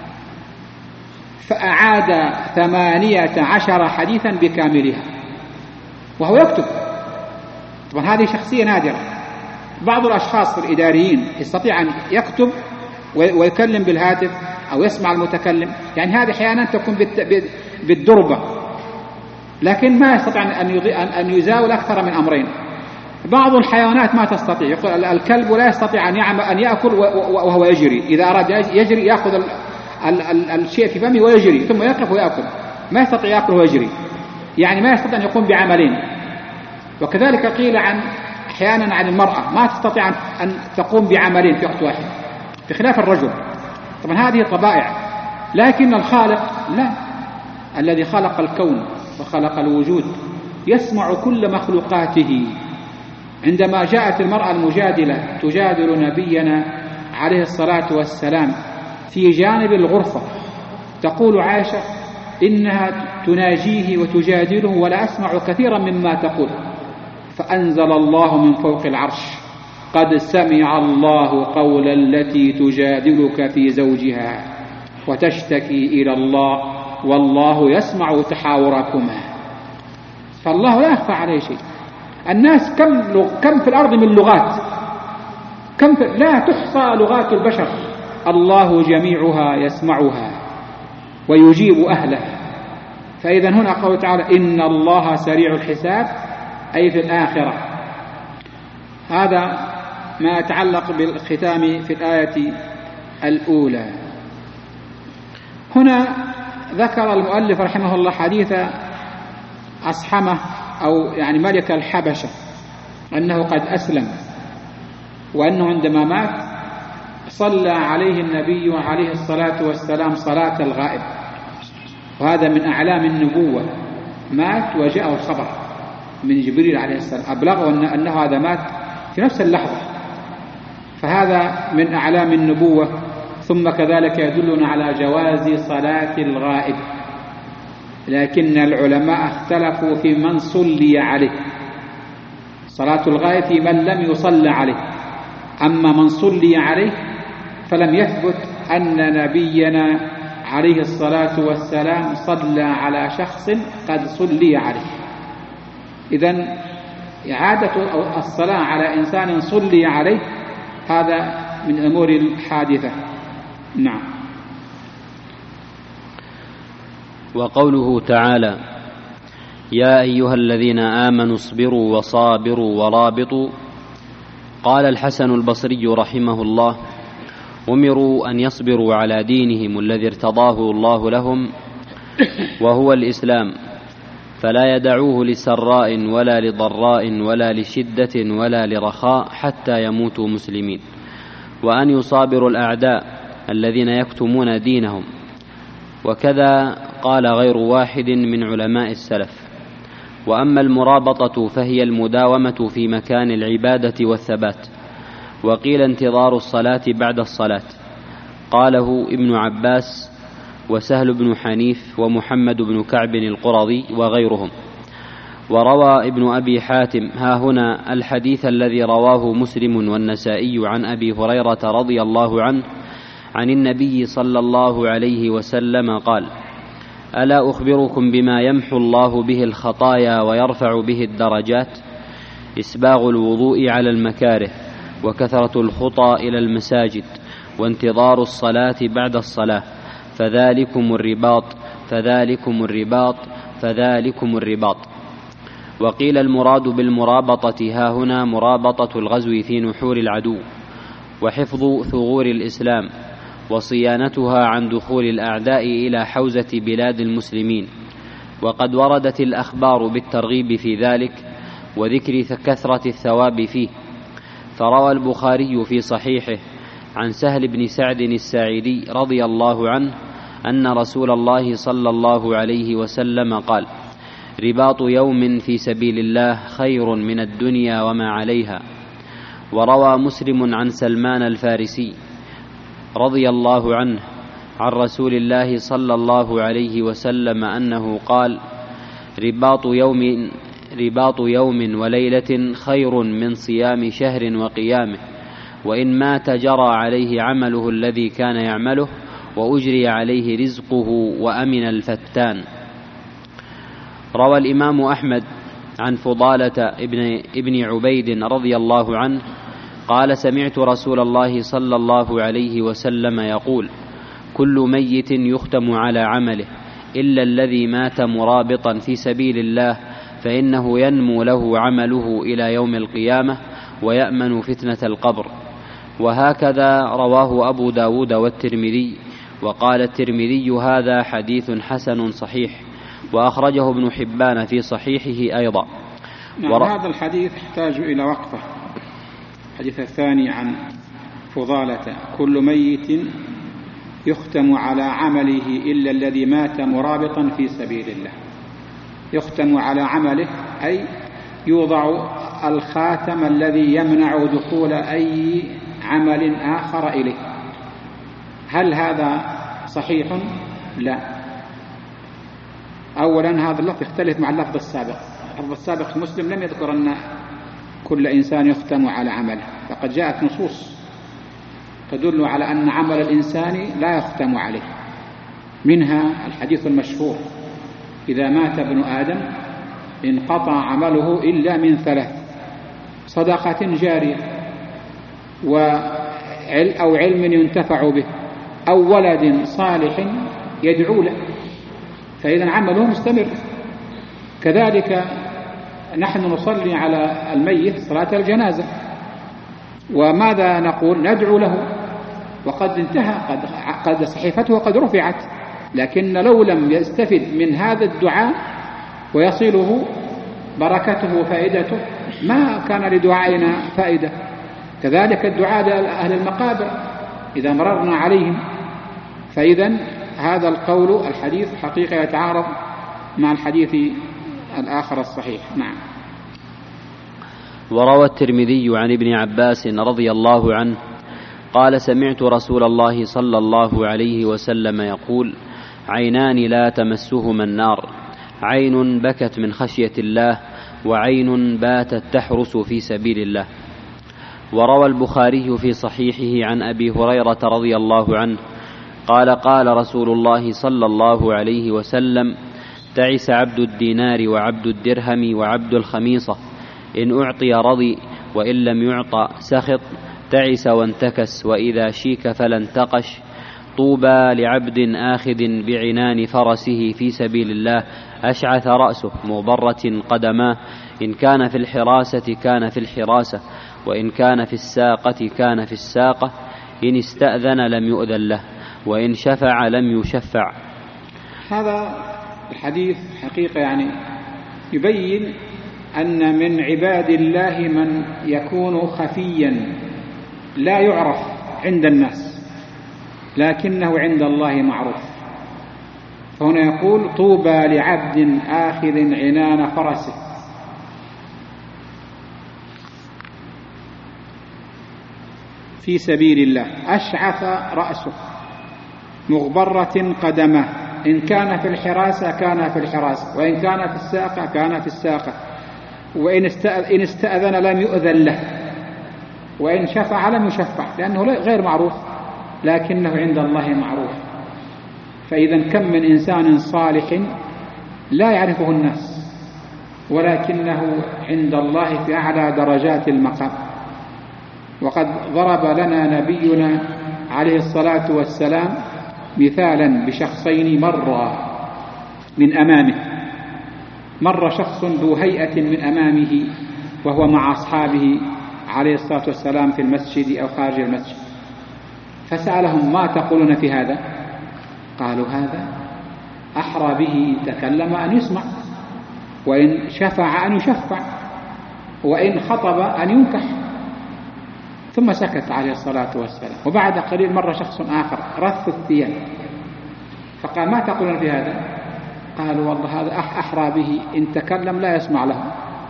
فأعاد 18 حديثا بكاملها وهو يكتب. طبعا هذه شخصية نادرة. بعض الأشخاص الإداريين يستطيع أن يكتب ويكلم بالهاتف أو يسمع المتكلم، يعني هذه أحيانا تكون بالدربة، لكن ما يستطيع أن يزاول أكثر من أمرين. بعض الحيوانات ما تستطيع، يقول الكلب لا يستطيع أن يأكل وهو يجري، إذا أراد يجري يأخذ الشيء في فمه ويجري ثم يقف ويأكل، ما يستطيع يأكل ويجري، يعني ما يستطيع أن يقوم بعملين. وكذلك قيل أحيانا عن المرأة ما تستطيع أن تقوم بعملين في وقت واحد، بخلاف الرجل. طبعا هذه طبائع، لكن الخالق لا، الذي خلق الكون وخلق الوجود يسمع كل مخلوقاته. عندما جاءت المرأة المجادلة تجادل نبينا عليه الصلاة والسلام في جانب الغرفة، تقول عائشة إنها تناجيه وتجادله ولا أسمع كثيرا مما تقول، فأنزل الله من فوق العرش قد سمع الله قول التي تجادلك في زوجها وتشتكي إلى الله والله يسمع تحاوركما. فالله لا يخفى عليه شيء. الناس كم في الأرض من لغات، لا تحصى لغات البشر، الله جميعها يسمعها ويجيب أهلها. فإذا هنا قوله تعالى إن الله سريع الحساب، أي في الآخرة. هذا ما يتعلق بالختام في الآية الأولى. هنا ذكر المؤلف رحمه الله حديث أصحمة أو يعني ملك الحبشة، أنه قد أسلم، وأنه عندما مات صلى عليه النبي عليه الصلاة والسلام صلاة الغائب، وهذا من أعلام النبوة. مات وجاءه الخبر من جبريل عليه السلام أبلغه أنه هذا مات في نفس اللحظة، فهذا من أعلام النبوة. ثم كذلك يدلنا على جواز صلاة الغائب، لكن العلماء اختلفوا في من صلي عليه. صلاة الغائب في من لم يصلى عليه، أما من صلي عليه فلم يثبت أن نبينا عليه الصلاة والسلام صلى على شخص قد صلي عليه. إذن إعادة الصلاة على إنسان صلي عليه هذا من أمور الحادثة. نعم. وقوله تعالى: يا أيها الذين آمنوا اصبروا وصابروا ورابطوا. قال الحسن البصري رحمه الله: أمروا أن يصبروا على دينهم الذي ارتضاه الله لهم وهو الإسلام، فلا يدعوه لسراء ولا لضراء ولا لشدة ولا لرخاء حتى يموتوا مسلمين، وأن يصابروا الأعداء الذين يكتمون دينهم. وكذا قال غير واحد من علماء السلف. وأما المرابطة فهي المداومة في مكان العبادة والثبات. وقيل انتظار الصلاة بعد الصلاة، قاله ابن عباس وسهل بن حنيف ومحمد بن كعب القرظي وغيرهم. وروى ابن أبي حاتم ها هنا الحديث الذي رواه مسلم والنسائي عن أبي هريرة رضي الله عنه عن النبي صلى الله عليه وسلم قال: ألا أخبركم بما يمحو الله به الخطايا ويرفع به الدرجات؟ إسباغ الوضوء على المكاره، وكثرة الخطى إلى المساجد، وانتظار الصلاة بعد الصلاة، فذلكم الرباط فذلكم الرباط فذلكم الرباط. وقيل المراد بالمرابطة ها هنا مرابطة الغزو في نحور العدو، وحفظ ثغور الإسلام، وصيانتها عن دخول الأعداء إلى حوزة بلاد المسلمين. وقد وردت الأخبار بالترغيب في ذلك وذكر كثرة الثواب فيه. فروى البخاري في صحيحه عن سهل بن سعد الساعدي رضي الله عنه أن رسول الله صلى الله عليه وسلم قال: رباط يوم في سبيل الله خير من الدنيا وما عليها. وروى مسلم عن سلمان الفارسي رضي الله عنه عن رسول الله صلى الله عليه وسلم أنه قال: رباط يوم وليلة خير من صيام شهر وقيامه، وإن مات جرى عليه عمله الذي كان يعمله وأجري عليه رزقه وأمن الفتان. روى الإمام أحمد عن فضالة ابن عبيد رضي الله عنه قال: سمعت رسول الله صلى الله عليه وسلم يقول: كل ميت يختم على عمله إلا الذي مات مرابطا في سبيل الله، فإنه ينمو له عمله إلى يوم القيامة ويأمن فتنة القبر. وهكذا رواه أبو داود والترمذي. وقال الترمذي: هذا حديث حسن صحيح. وأخرجه ابن حبان في صحيحه أيضا. هذا الحديث يحتاج إلى وقفة. الحديث الثاني عن فضالة: كل ميت يختم على عمله إلا الذي مات مرابطا في سبيل الله. يختم على عمله أي يوضع الخاتم الذي يمنع دخول أي عمل آخر إليه. هل هذا صحيح؟ لا. أولا هذا اللفظ يختلف مع اللفظ السابق. اللفظ السابق في مسلم لم يذكر أن كل إنسان يختم على عمله، فقد جاءت نصوص تدل على أن عمل الإنسان لا يختم عليه، منها الحديث المشهور: إذا مات ابن آدم انقطع عمله إلا من ثلاث: صدقة جارية، أو علم ينتفع به، أو ولد صالح يدعو له. فإذا عمله مستمر. كذلك نحن نصلي على الميت صلاة الجنازة، وماذا نقول؟ ندعو له، وقد انتهى، قد صحيفته قد رفعت، لكن لو لم يستفد من هذا الدعاء ويصله بركته وفائدته ما كان لدعائنا فائدة. كذلك الدعاء لأهل المقابر إذا مررنا عليهم. فإذا هذا القول الحديث حقيقة يتعارض مع الحديث الآخر الصحيح. نعم. وروى الترمذي عن ابن عباس رضي الله عنه قال: سمعت رسول الله صلى الله عليه وسلم يقول: عينان لا تمسهما النار، عين بكت من خشية الله، وعين باتت تحرس في سبيل الله. وروى البخاري في صحيحه عن أبي هريرة رضي الله عنه قال: قال رسول الله صلى الله عليه وسلم: تعس عبد الدينار وعبد الدرهم وعبد الخميصة، إن أعطي رضي وإن لم يعط سخط، تعس وانتكس، وإذا شيك فلا انتقش. طوبى لعبد آخذ بعنان فرسه في سبيل الله، أشعث رأسه مغبرة قدماه، إن كان في الحراسة كان في الحراسة، وإن كان في الساقة كان في الساقة، إن استأذن لم يؤذن له، وإن شفع لم يشفع. هذا الحديث حقيقة يعني يبين أن من عباد الله من يكون خفيا لا يعرف عند الناس لكنه عند الله معروف. فهنا يقول: طوبى لعبد آخذ عنان فرسه في سبيل الله، أشعث رأسه مغبرة قدمه، إن كان في الحراسة كان في الحراسة، وإن كان في الساقة كان في الساقة، وإن استأذن لم يؤذن له، وإن شفع لم يشفع، لأنه غير معروف لكنه عند الله معروف. فإذا كم من إنسان صالح لا يعرفه الناس ولكنه عند الله في أعلى درجات المقام. وقد ضرب لنا نبينا عليه الصلاة والسلام مثالا بشخصين مرا من أمامه. مر شخص ذو هيئة من أمامه وهو مع أصحابه عليه الصلاة والسلام في المسجد أو خارج المسجد، فسألهم: ما تقولون في هذا؟ قالوا: هذا أحرى به إن تكلم أن يسمع، وإن شفع أن يشفع، وإن خطب أن ينكح. ثم سكت عليه الصلاة والسلام. وبعد قليل مر شخص آخر رث الثياب، فقال: ما تقولون في هذا؟ قالوا: والله هذا أحرى به إن تكلم لا يسمع له،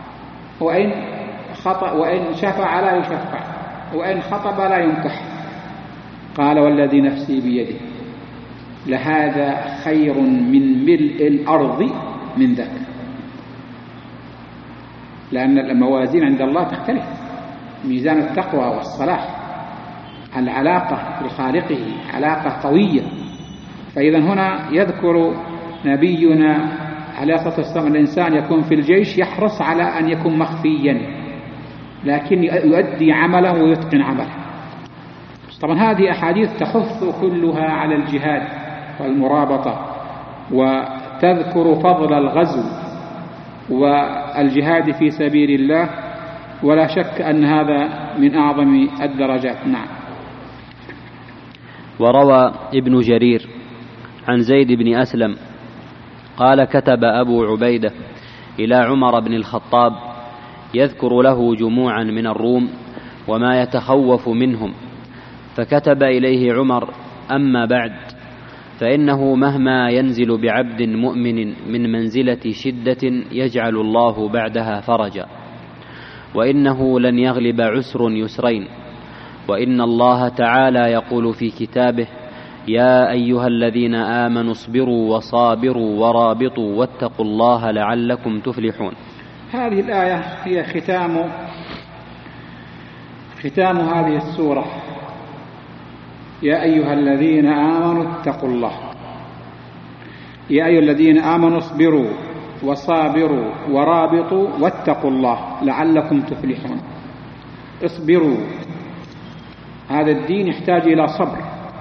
وإن شفع لا يشفع، وإن خطب لا ينكح. قال: والذي نفسي بيده لهذا خير من ملء الأرض من ذاك. لأن الموازين عند الله تختلف، ميزان التقوى والصلاح، العلاقة بخالقه علاقة قوية. فإذا هنا يذكر نبينا عليه الصلاة والسلام الإنسان يكون في الجيش يحرص على أن يكون مخفيا، لكن يؤدي عمله ويتقن عمله. طبعا هذه أحاديث تحث كلها على الجهاد والمرابطة، وتذكر فضل الغزو والجهاد في سبيل الله، ولا شك أن هذا من أعظم الدرجات. نعم. وروى ابن جرير عن زيد بن أسلم قال: كتب أبو عبيدة إلى عمر بن الخطاب يذكر له جموعا من الروم وما يتخوف منهم، فكتب إليه عمر: أما بعد، فإنه مهما ينزل بعبد مؤمن من منزلة شدة يجعل الله بعدها فرجا، وإنه لن يغلب عسر يسرين، وإن الله تعالى يقول في كتابه: يا أيها الذين آمنوا اصبروا وصابروا ورابطوا واتقوا الله لعلكم تفلحون. هذه الآية هي ختام هذه السورة: يا أيها الذين آمنوا اتقوا الله، يا أيها الذين آمنوا اصبروا وصابروا ورابطوا واتقوا الله لعلكم تفلحون. اصبروا، هذا الدين يحتاج إلى صبر،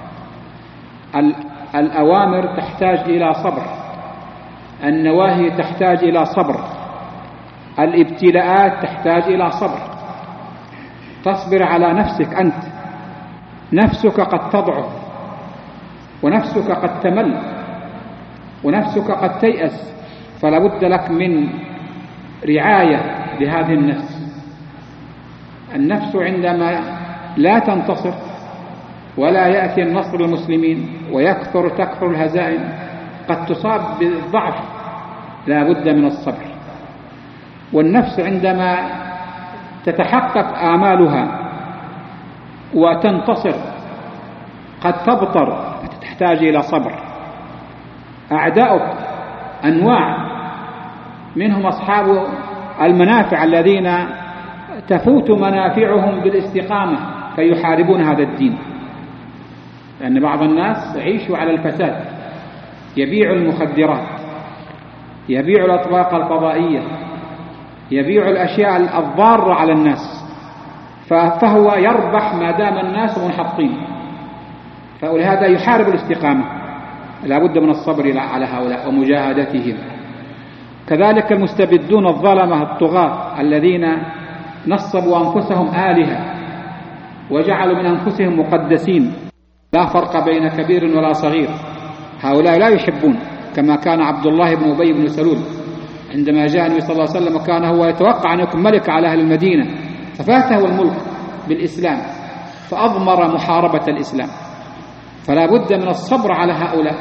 الأوامر تحتاج إلى صبر، النواهي تحتاج إلى صبر، الابتلاءات تحتاج إلى صبر. تصبر على نفسك أنت، نفسك قد تضعف، ونفسك قد تمل، ونفسك قد تيأس، فلا بد لك من رعاية لهذه النفس. النفس عندما لا تنتصر ولا يأتي النصر للمسلمين تكثر الهزائم، قد تصاب بالضعف، لا بد من الصبر. والنفس عندما تتحقق آمالها وتنتصر قد تبطر، تحتاج إلى صبر. أعداؤك أنواع، منهم أصحاب المنافع الذين تفوت منافعهم بالاستقامة فيحاربون هذا الدين، لأن بعض الناس يعيش على الفساد، يبيع المخدرات، يبيع الأطباق الفضائية، يبيع الأشياء الضارة على الناس، فهو يربح ما دام الناس منحطين، فلهذا يحارب الاستقامة. لا بد من الصبر على هؤلاء ومجاهدتهم. كذلك المستبدون الظلمة الطغاة الذين نصبوا أنفسهم آلهة وجعلوا من أنفسهم مقدسين، لا فرق بين كبير ولا صغير، هؤلاء لا يحبون، كما كان عبد الله بن أبي بن سلول عندما جاء النبي صلى الله عليه وسلم وكان هو يتوقع أن يكون ملك على أهل المدينة، ففاته الملك بالإسلام فأضمر محاربة الإسلام، فلا بد من الصبر على هؤلاء.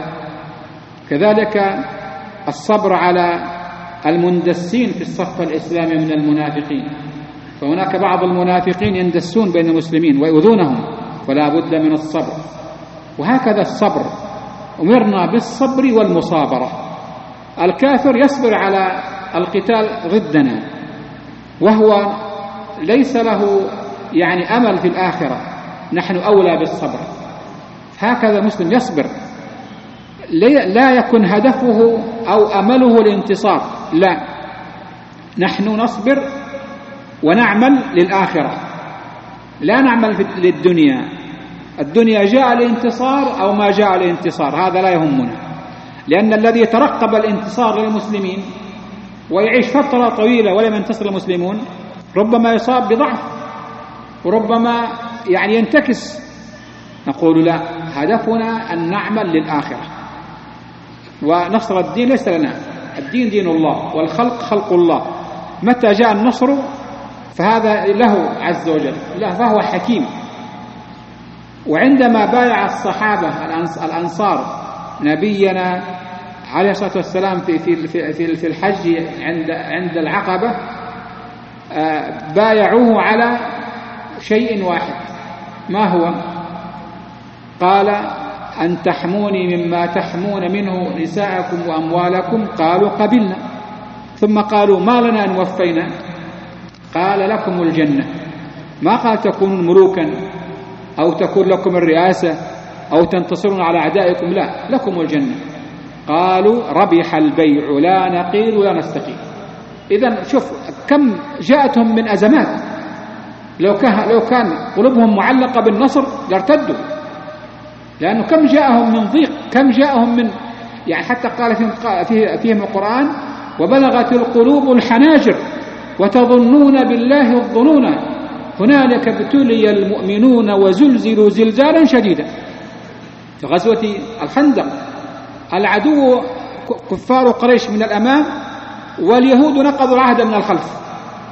كذلك الصبر على المندسين في الصف الإسلامي من المنافقين، فهناك بعض المنافقين يندسون بين المسلمين ويؤذونهم، فلا بد من الصبر. وهكذا الصبر، أمرنا بالصبر والمصابرة. الكافر يصبر على القتال ضدنا وهو ليس له يعني أمل في الآخرة، نحن أولى بالصبر. هكذا المسلم يصبر، لا يكن هدفه أو أمله الانتصار، لا، نحن نصبر ونعمل للآخرة، لا نعمل للدنيا. الدنيا جاء الانتصار أو ما جاء الانتصار هذا لا يهمنا، لأن الذي يترقب الانتصار للمسلمين ويعيش فترة طويلة ولم ينتصر المسلمون ربما يصاب بضعف وربما يعني ينتكس. نقول لا، هدفنا أن نعمل للآخرة، ونصر الدين ليس لنا، الدين دين الله والخلق خلق الله، متى جاء النصر فهذا له عز وجل، لا فهو حكيم. وعندما بايع الصحابة الأنصار نبينا عليه الصلاة والسلام في الحج عند العقبة، بايعوه على شيء واحد، ما هو؟ قال أن تحموني مما تحمون منه نساءكم وأموالكم، قالوا قبلنا، ثم قالوا ما لنا أن وفينا، قال لكم الجنة. ما قال تكونون ملوكا أو تكون لكم الرئاسة أو تنتصرون على أعدائكم، لا، لكم الجنة. قالوا ربح البيع لا نقيل ولا نستقيل. إذن شوف كم جاءتهم من أزمات، لو كان قلوبهم معلقة بالنصر لارتدوا، لأنه كم جاءهم من ضيق، كم جاءهم من يعني حتى قال فيهم القرآن وبلغت القلوب الحناجر وتظنون بالله الظنون هنالك ابتلي المؤمنون وزلزلوا زلزالا شديدا. في غزوة الخندق العدو كفار قريش من الأمام واليهود نقضوا العهد من الخلف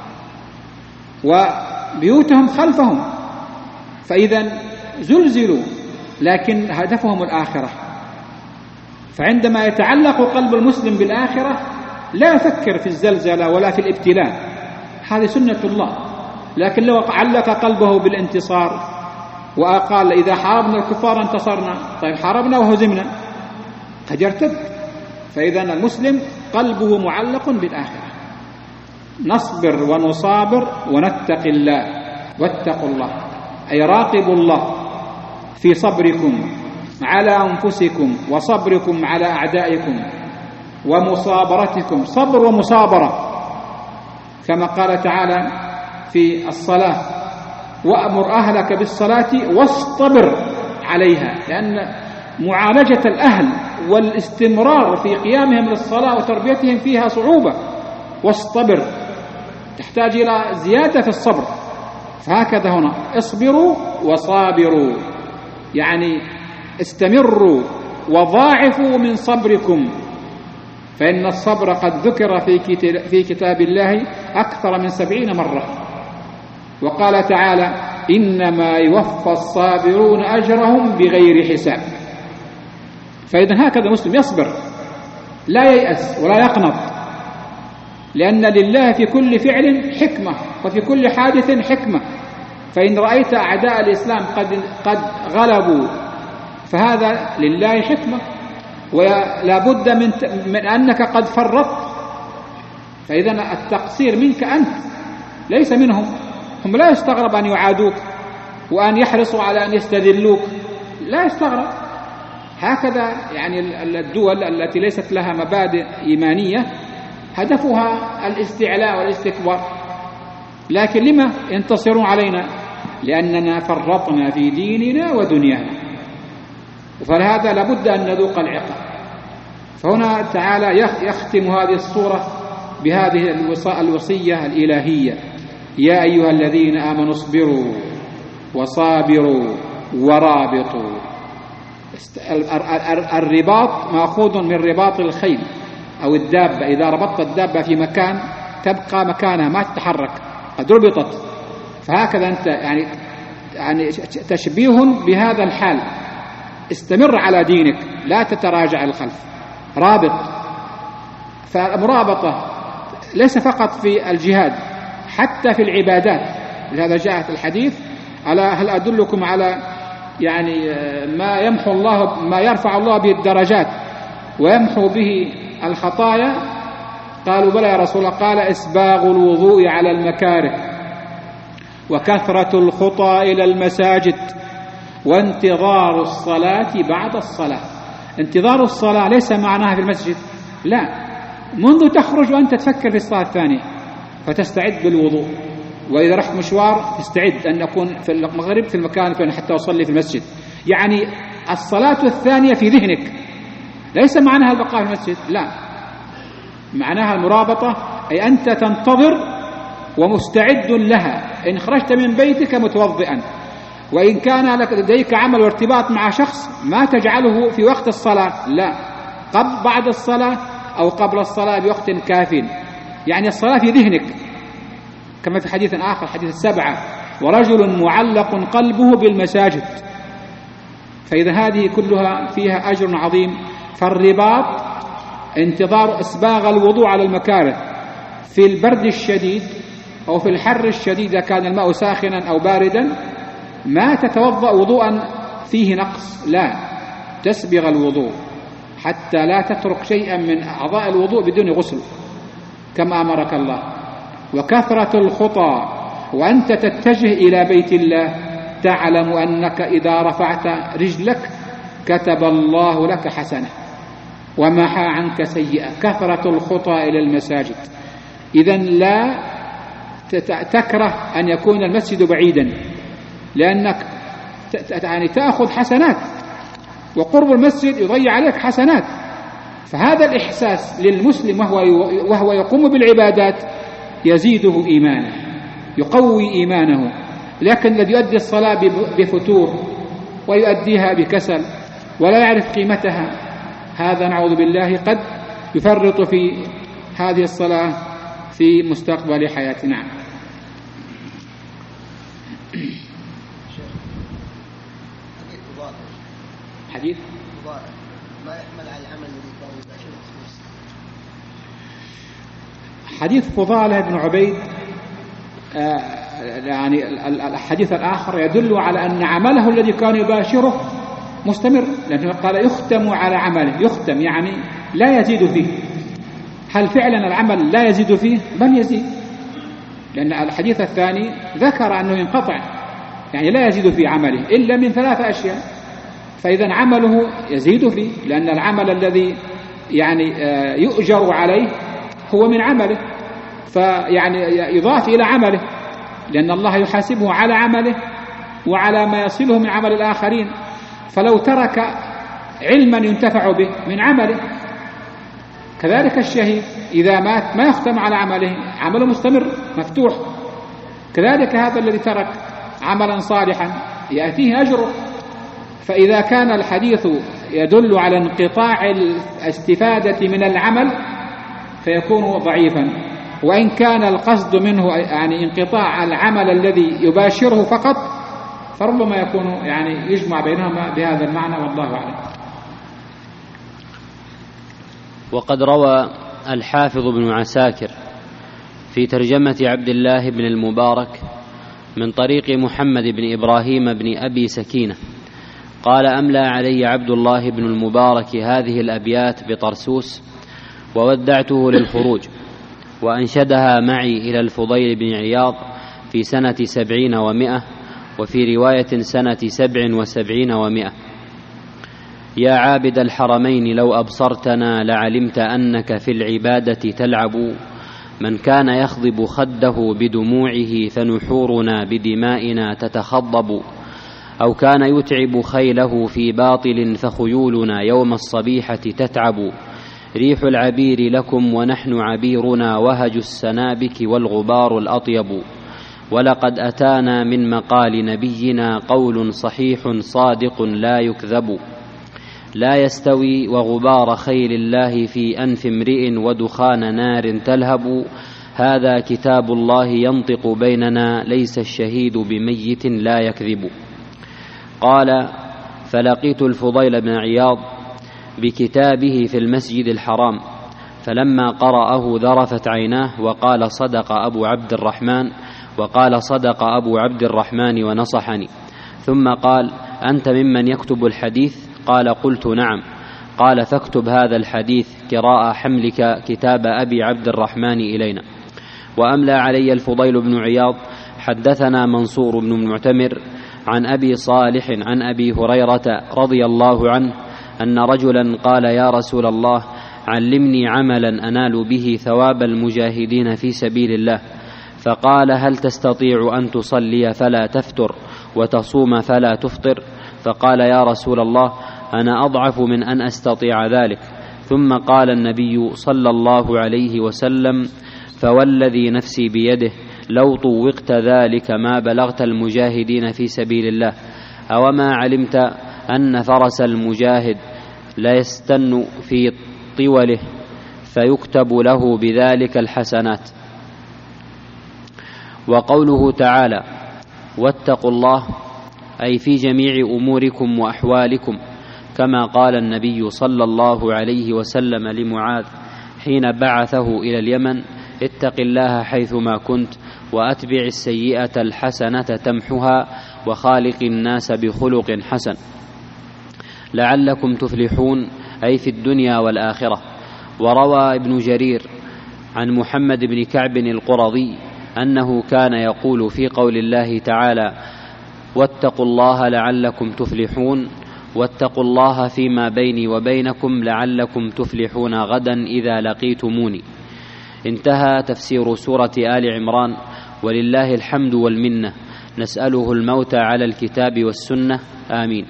وبيوتهم خلفهم، فإذا زلزلوا، لكن هدفهم الآخرة. فعندما يتعلق قلب المسلم بالآخرة لا يفكر في الزلزلة ولا في الابتلاء، هذه سنة الله. لكن لو علق قلبه بالانتصار وقال إذا حاربنا الكفار انتصرنا، طيب حاربنا وهزمنا، قد يرتد. فإذا المسلم قلبه معلق بالآخرة. نصبر ونصابر ونتقي الله، واتقوا الله أي راقبوا الله في صبركم على أنفسكم وصبركم على أعدائكم ومصابرتكم، صبر ومصابرة، كما قال تعالى في الصلاة وأمر أهلك بالصلاة واصطبر عليها، لأن معالجة الأهل والاستمرار في قيامهم للصلاة وتربيتهم فيها صعوبة، واصطبر تحتاج إلى زيادة في الصبر. فهكذا هنا اصبروا وصابروا، يعني استمروا وضاعفوا من صبركم، فإن الصبر قد ذكر في كتاب الله أكثر من 70 مرة. وقال تعالى إنما يوفى الصابرون أجرهم بغير حساب. فإذا هكذا المسلم يصبر، لا ييأس ولا يقنط، لأن لله في كل فعل حكمة وفي كل حادث حكمة. فإن رأيت أعداء الإسلام قد غلبوا فهذا لله حكمة، ولا بد من أنك قد فرطت. فإذا التقصير منك أنت ليس منهم. هم لا يستغرب أن يعادوك وأن يحرصوا على أن يستذلوك، لا يستغرب. هكذا يعني الدول التي ليست لها مبادئ إيمانية هدفها الاستعلاء والاستكبار. لكن لما ينتصرون علينا؟ لأننا فرطنا في ديننا ودنيانا، فلهذا لابد أن نذوق العقاب. فهنا تعالى يختم هذه الصورة بهذه الوصية الإلهية: يا أيها الذين آمنوا اصبروا وصابروا ورابطوا. الرباط مأخوذ من رباط الخيل أو الدابة. إذا ربطت الدابة في مكان تبقى مكانها ما تتحرك، قد ربطت. فهكذا أنت يعني تشبيه بهذا الحال. استمر على دينك، لا تتراجع الخلف، رابط. فالمرابطة ليس فقط في الجهاد، حتى في العبادات. لهذا جاءت الحديث: ألا هل أدلكم على يعني ما يرفع الله به الدرجات ويمحو به الخطايا؟ قالوا بلى يا رسول الله. قال: إسباغ الوضوء على المكاره، وكثرة الخطى إلى المساجد، وانتظار الصلاة بعد الصلاة. انتظار الصلاة ليس معناها في المسجد، لا، منذ تخرج وأنت تفكر في الصلاة الثانية فتستعد بالوضوء. وإذا رحت مشوار تستعد أن أكون في المغرب في المكان الفلاني حتى أصلي في المسجد. يعني الصلاة الثانية في ذهنك، ليس معناها البقاء في المسجد، لا، معناها المرابطة، أي أنت تنتظر ومستعد لها. إن خرجت من بيتك متوضئا، وإن كان لديك عمل وارتباط مع شخص ما تجعله في وقت الصلاة، لا، بعد الصلاة أو قبل الصلاة بوقت كاف. يعني الصلاة في ذهنك، كما في حديث آخر، حديث 7: ورجل معلق قلبه بالمساجد. فإذا هذه كلها فيها أجر عظيم. فالرباط انتظار إسباغ الوضوء على المكاره في البرد الشديد أو في الحر الشديد إذا كان الماء ساخنا أو باردا، ما تتوضأ وضوءا فيه نقص، لا، تسبغ الوضوء حتى لا تترك شيئا من أعضاء الوضوء بدون غسل كما أمرك الله. وكثرة الخطى، وأنت تتجه إلى بيت الله تعلم أنك إذا رفعت رجلك كتب الله لك حسنة ومحى عنك سيئة. كثرة الخطى إلى المساجد. إذن لا تكره أن يكون المسجد بعيدا، لأنك يعني تأخذ حسنات، وقرب المسجد يضيع عليك حسنات. فهذا الإحساس للمسلم وهو يقوم بالعبادات يزيده إيمانا، يقوي إيمانه. لكن الذي يؤدي الصلاة بفتور ويؤديها بكسل ولا يعرف قيمتها، هذا نعوذ بالله قد يفرط في هذه الصلاة في مستقبل حياتنا. حديث ما يحمل على العمل الذي كان يباشره. حديث فضالة بن عبيد، يعني الحديث الآخر يدل على أن عمله الذي كان يباشره مستمر، لأنه قال يختم على عمله. يختم يعني لا يزيد فيه. هل فعلا العمل لا يزيد فيه؟ بل يزيد، لأن الحديث الثاني ذكر أنه ينقطع، يعني لا يزيد في عمله إلا من 3 أشياء. فإذا عمله يزيد فيه، لأن العمل الذي يعني يؤجر عليه هو من عمله، فيعني يضاف إلى عمله، لأن الله يحاسبه على عمله وعلى ما يصله من عمل الآخرين. فلو ترك علما ينتفع به من عمله. كذلك الشهيد إذا مات ما يختم على عمله، عمله مستمر مفتوح. كذلك هذا الذي ترك عملا صالحا يأتيه أجره. فإذا كان الحديث يدل على انقطاع الاستفادة من العمل فيكون ضعيفا، وإن كان القصد منه يعني انقطاع العمل الذي يباشره فقط فربما يكون يعني يجمع بينهما بهذا المعنى، والله أعلم. وقد روى الحافظ بن عساكر في ترجمة عبد الله بن المبارك من طريق محمد بن إبراهيم بن أبي سكينة قال: أملى علي عبد الله بن المبارك هذه الأبيات بطرسوس، وودعته للخروج، وأنشدها معي إلى الفضيل بن عياض في سنة 70 و100، وفي رواية سنة 77 و100: يا عابد الحرمين لو أبصرتنا لعلمت أنك في العبادة تلعب، من كان يخضب خده بدموعه فنحورنا بدمائنا تتخضب، أو كان يتعب خيله في باطل فخيولنا يوم الصبيحة تتعب، ريح العبير لكم ونحن عبيرنا وهج السنابك والغبار الأطيب، ولقد أتانا من مقال نبينا قول صحيح صادق لا يكذب، لا يستوي وغبار خيل الله في أنف امرئ ودخان نار تلهب، هذا كتاب الله ينطق بيننا ليس الشهيد بميت لا يكذب. قال: فلقيت الفضيل بن عياض بكتابه في المسجد الحرام، فلما قرأه ذرفت عيناه وقال: صدق أبو عبد الرحمن ونصحني. ثم قال: أنت ممن يكتب الحديث؟ قال: قلت نعم. قال: فاكتب هذا الحديث قراءة حملك كتاب أبي عبد الرحمن إلينا. وأملى علي الفضيل بن عياض: حدثنا منصور بن المعتمر عن أبي صالح عن أبي هريرة رضي الله عنه أن رجلا قال: يا رسول الله، علمني عملا أنال به ثواب المجاهدين في سبيل الله. فقال: هل تستطيع أن تصلي فلا تفتر وتصوم فلا تفطر؟ فقال: يا رسول الله، أنا أضعف من أن أستطيع ذلك. ثم قال النبي صلى الله عليه وسلم: فوالذي نفسي بيده لو طوقت ذلك ما بلغت المجاهدين في سبيل الله. أوما علمت أن فرس المجاهد لا يستن في طوله فيكتب له بذلك الحسنات. وقوله تعالى: واتقوا الله، أي في جميع أموركم وأحوالكم، كما قال النبي صلى الله عليه وسلم لمعاذ حين بعثه إلى اليمن: اتق الله حيثما كنت وأتبع السيئة الحسنة تمحها وخالق الناس بخلق حسن لعلكم تفلحون، أي في الدنيا والآخرة. وروى ابن جرير عن محمد بن كعب القرظي أنه كان يقول في قول الله تعالى: واتقوا الله لعلكم تفلحون، واتقوا الله فيما بيني وبينكم لعلكم تفلحون غدا إذا لقيتموني. انتهى تفسير سورة آل عمران، ولله الحمد والمنة، نسأله الموت على الكتاب والسنة، آمين.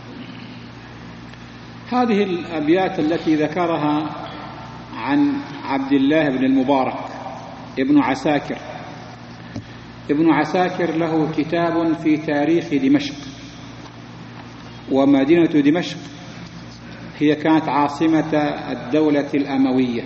هذه الأبيات التي ذكرها عن عبد الله بن المبارك ابن عساكر. ابن عساكر له كتاب في تاريخ دمشق، ومدينة دمشق هي كانت عاصمة الدولة الأموية،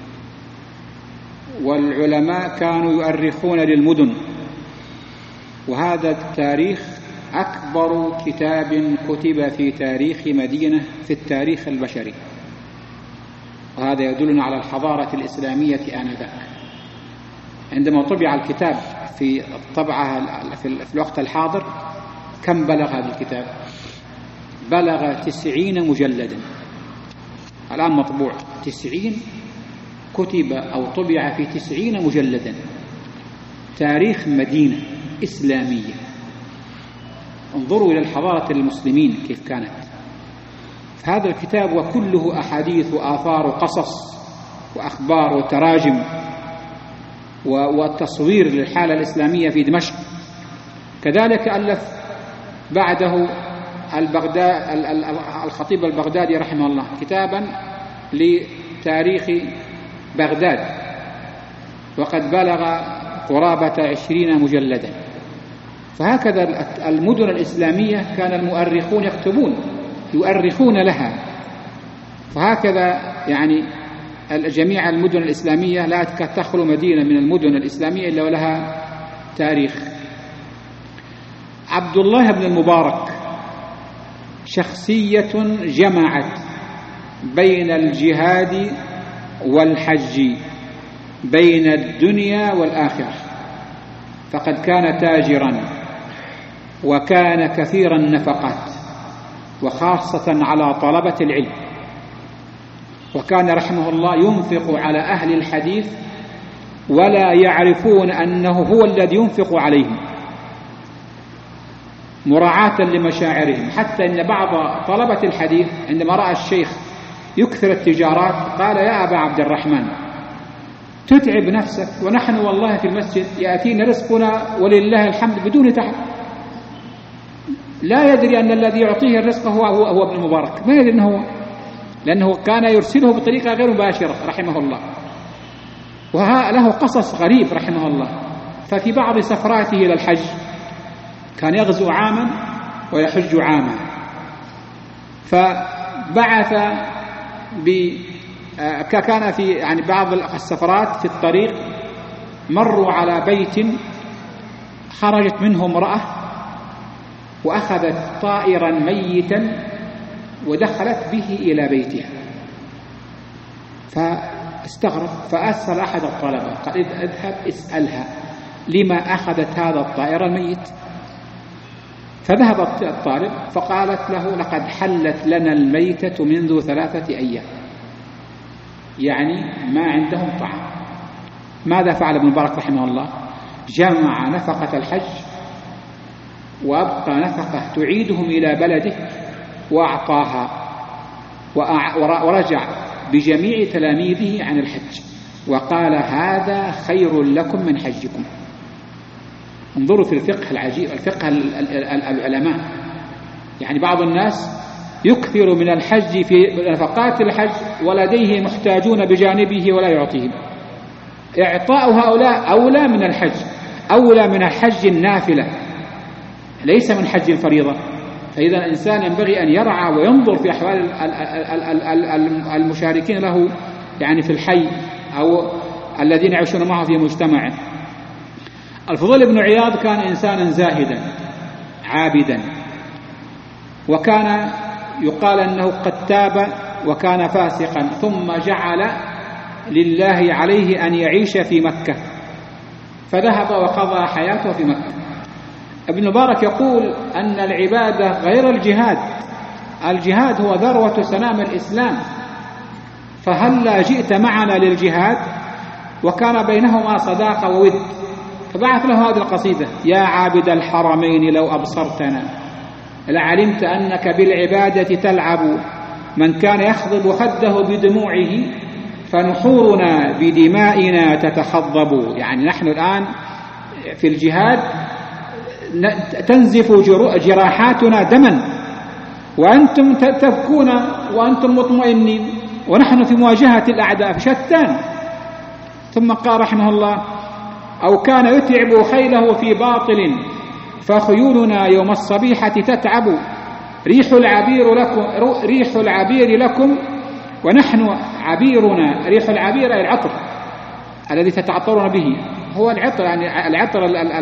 والعلماء كانوا يؤرخون للمدن، وهذا التاريخ أكبر كتاب كتب في تاريخ مدينة في التاريخ البشري، وهذا يدلنا على الحضارة الإسلامية آنذاك. عندما طبع الكتاب في الطبعة في الوقت الحاضر، كم بلغ هذا الكتاب؟ بلغ 90 مجلدا. الآن مطبوع 90، كتب أو طبع في 90 مجلدا، تاريخ مدينة إسلامية. انظروا إلى الحضارة المسلمين كيف كانت. هذا الكتاب وكله أحاديث وآثار وقصص وأخبار وتراجم والتصوير للحالة الإسلامية في دمشق. كذلك ألف بعده الخطيب البغدادي رحمه الله كتابا لتاريخ بغداد، وقد بلغ قرابة 20 مجلدا. فهكذا المدن الإسلامية كان المؤرخون يؤرخون لها. فهكذا يعني جميع المدن الإسلامية لا تخلو مدينة من المدن الإسلامية إلا ولها تاريخ. عبد الله بن المبارك شخصية جمعت بين الجهاد والحج، بين الدنيا والآخرة، فقد كان تاجرا، وكان كثير النفقات، وخاصة على طلبة العلم. وكان رحمه الله ينفق على أهل الحديث ولا يعرفون أنه هو الذي ينفق عليهم مراعاة لمشاعرهم، حتى إن بعض طلبة الحديث عندما رأى الشيخ يكثر التجارات قال: يا أبا عبد الرحمن، تتعب نفسك ونحن والله في المسجد يأتينا رزقنا ولله الحمد بدون تعب. لا يدري أن الذي يعطيه الرزق هو ابن المبارك، ما يدري أنه هو، لأنه كان يرسله بطريقة غير مباشرة رحمه الله. وله قصص غريب رحمه الله. ففي بعض سفراته إلى الحج كان يغزو عاما ويحج عاما، فبعث كان في بعض السفرات في الطريق مروا على بيت خرجت منه امرأة وأخذت طائرا ميتا ودخلت به إلى بيتها، فاستغرب فأرسل أحد الطلبة قال: اذهب اسألها لما أخذت هذا الطائر الميت. فذهب الطالب فقالت له: لقد حلت لنا الميتة منذ 3 أيام، يعني ما عندهم طعام. ماذا فعل ابن مبارك رحمه الله؟ جمع نفقة الحج وأبقى نفقة تعيدهم إلى بلده وأعطاها، ورجع بجميع تلاميذه عن الحج وقال: هذا خير لكم من حجكم. انظروا في الفقه العجيب، الفقه العلماء. يعني بعض الناس يكثر من الحج في نفقات الحج ولديه محتاجون بجانبه ولا يعطيهم. إعطاء هؤلاء أولى من الحج، أولى من الحج النافلة ليس من حج الفريضة. فإذا الإنسان ينبغي أن يرعى وينظر في أحوال المشاركين له يعني في الحي أو الذين يعيشون معه في مجتمعه. الفضيل بن عياض كان إنسانا زاهدا عابدا، وكان يقال أنه قد تاب وكان فاسقا ثم جعل لله عليه أن يعيش في مكة، فذهب وقضى حياته في مكة. ابن مبارك يقول أن العبادة غير الجهاد، الجهاد هو ذروة سنام الإسلام، فهلا جئت معنا للجهاد؟ وكان بينهما صداقة وود، فبعث له هذه القصيدة: يا عابد الحرمين لو أبصرتنا لعلمت أنك بالعبادة تلعب، من كان يخضب خده بدموعه فنحورنا بدمائنا تتخضب. يعني نحن الآن في الجهاد تنزف جراحاتنا دما وأنتم تبكون وأنتم مطمئنين، ونحن في مواجهة الأعداء شتان. ثم قال رحمه الله: أو كان يتعب خيله في باطل فخيولنا يوم الصبيحة تتعب، ريح العبير لكم ونحن عبيرنا. ريح العبير أي العطر الذي تتعطرون به، هو العطر، يعني العطر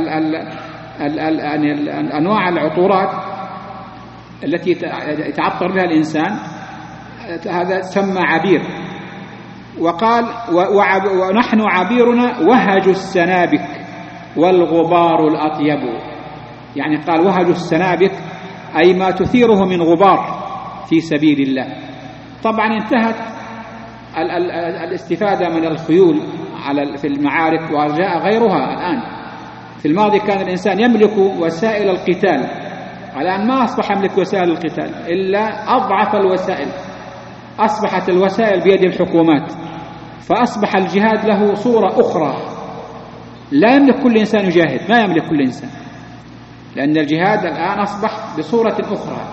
أنواع العطورات التي يتعطر بها الإنسان، هذا تسمى عبير. وقال: ونحن عبيرنا وهج السنابك والغبار الأطيب. يعني قال وهج السنابك أي ما تثيره من غبار في سبيل الله. طبعا انتهت الاستفادة من الخيول في المعارك وجاء غيرها الآن. في الماضي كان الإنسان يملك وسائل القتال، الآن ما أصبح يملك وسائل القتال إلا أضعف الوسائل، أصبحت الوسائل بيد الحكومات، فأصبح الجهاد له صورة أخرى. لا يملك كل إنسان يجاهد، ما يملك كل إنسان، لأن الجهاد الآن أصبح بصورة أخرى،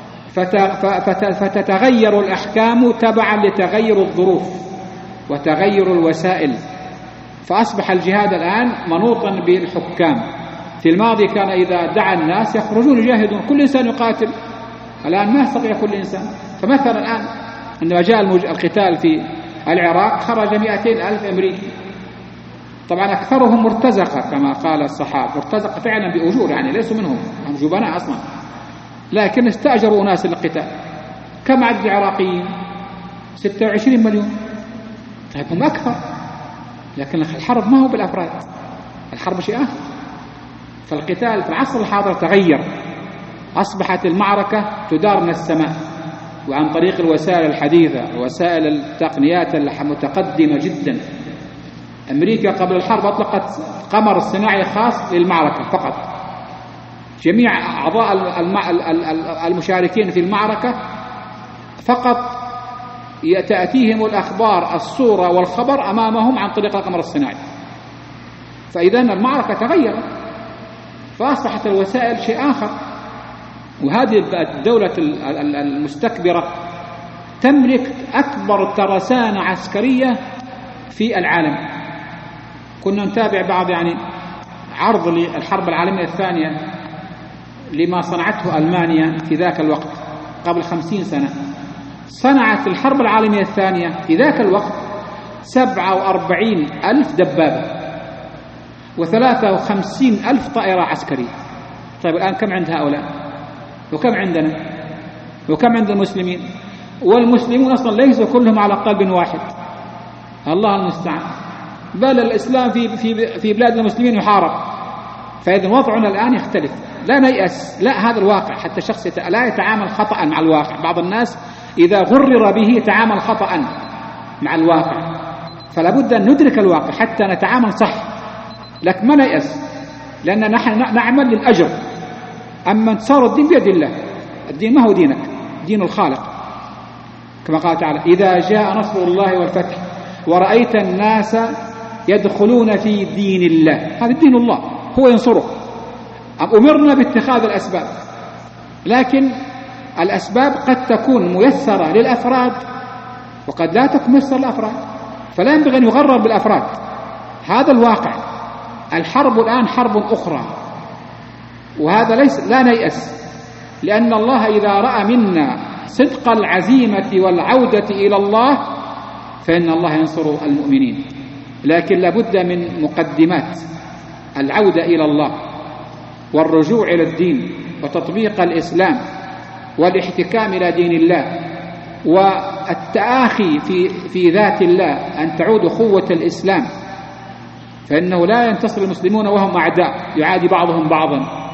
فتتغير الأحكام تبعا لتغير الظروف وتغير الوسائل، فأصبح الجهاد الآن منوطا بالحكام. في الماضي كان إذا دعا الناس يخرجون يجاهدون، كل إنسان يقاتل، الآن ما يستطيع كل إنسان. فمثلا الآن عندما جاء القتال في العراق خرج 200,000 أمريكي، طبعا أكثرهم مرتزقة كما قال الصحابة، مرتزقة فعلا بأجور، يعني ليسوا منهم، هم جبناء أصلا، لكن استأجروا ناس للقتال. كم عدد العراقيين؟ 26 مليون. طيب هم أكثر، لكن الحرب ما هو بالأفراد، الحرب شيء آخر. فالقتال في العصر الحاضر تغير، أصبحت المعركة تدار من السماء وعن طريق الوسائل الحديثة وسائل التقنيات المتقدمة جدا. أمريكا قبل الحرب أطلقت قمر صناعي خاص للمعركة فقط. جميع أعضاء المشاركين في المعركة فقط تأتيهم الأخبار الصورة والخبر أمامهم عن طريق القمر الصناعي. فإذا المعركة تغيرت فأصبحت الوسائل شيء آخر. وهذه الدولة المستكبرة تملك أكبر ترسانة عسكرية في العالم. كنا نتابع بعض عرض للحرب العالمية الثانية لما صنعته ألمانيا في ذاك الوقت قبل 50 سنة. صنعت الحرب العالمية الثانية في ذاك الوقت 47,000 دبابة و53,000 طائرة عسكرية. طيب الآن كم عند هؤلاء وكم عندنا وكم عند المسلمين؟ والمسلمون أصلا ليسوا كلهم على قلب واحد، الله المستعان، بل الإسلام في بلاد المسلمين يحارب. فإذا وضعنا الآن يختلف. لا نيأس، لا، هذا الواقع. حتى الشخص لا يتعامل خطأ مع الواقع. بعض الناس إذا غرر به يتعامل خطأ مع الواقع، فلا بد أن ندرك الواقع حتى نتعامل صح. لكن ما نيأس، لأن نحن نعمل للأجر. أما انتصار الدين بيد الله. الدين ما هو دينك، دين الخالق، كما قال تعالى: إذا جاء نصر الله والفتح ورأيت الناس يدخلون في دين الله. هذا دين الله، هو ينصره. أمرنا باتخاذ الأسباب، لكن الأسباب قد تكون ميسرة للأفراد وقد لا تكون ميسرة للأفراد، فلا ينبغي أن يغرر بالأفراد. هذا الواقع. الحرب الآن حرب أخرى، وهذا لا نيأس، لأن الله إذا رأى منا صدق العزيمة والعودة إلى الله فإن الله ينصر المؤمنين. لكن لابد من مقدمات: العودة إلى الله والرجوع إلى الدين وتطبيق الإسلام والاحتكام إلى دين الله والتآخي في ذات الله، أن تعود أخوة الإسلام، فإنه لا ينتصر المسلمون وهم أعداء يعادي بعضهم بعضا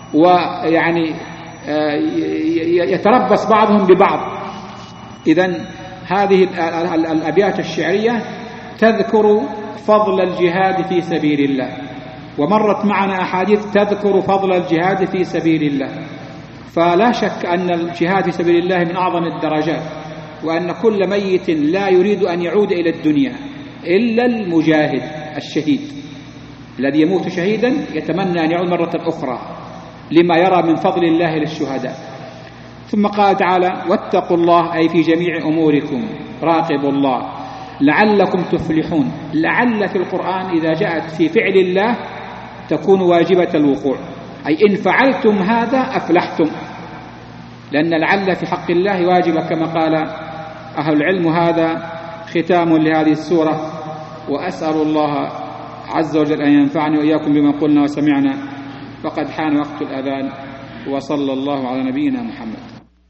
يتربص بعضهم ببعض. إذن هذه الأبيات الشعرية تذكر فضل الجهاد في سبيل الله، ومرت معنا أحاديث تذكر فضل الجهاد في سبيل الله. فلا شك أن الجهاد في سبيل الله من أعظم الدرجات، وأن كل ميت لا يريد أن يعود إلى الدنيا إلا المجاهد الشهيد الذي يموت شهيدا يتمنى أن يعود مرة أخرى لما يرى من فضل الله للشهداء. ثم قال تعالى: واتقوا الله، أي في جميع أموركم راقبوا الله لعلكم تفلحون. لعل في القرآن إذا جاءت في فعل الله تكون واجبة الوقوع، أي إن فعلتم هذا أفلحتم، لأن لعل في حق الله واجبة كما قال أهل العلم. هذا ختام لهذه السورة، وأسأل الله عز وجل أن ينفعني وإياكم بما قلنا وسمعنا. فقد حان وقت الأذان، وصلى الله على نبينا محمد.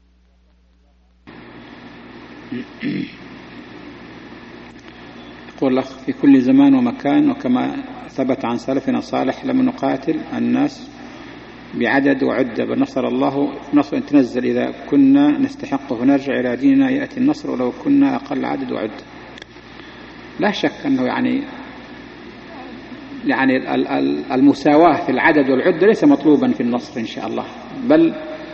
يقول الأخ: في كل زمان ومكان، وكما ثبت عن سلفنا الصالح، لم نقاتل الناس بعدد وعدة، بل نصر الله نصر تنزل إذا كنا نستحقه ونرجع إلى ديننا يأتي النصر ولو كنا أقل عدد وعدة. لا شك أنه يعني المساواة في العدد والعدة ليس مطلوبا في النصر إن شاء الله، بل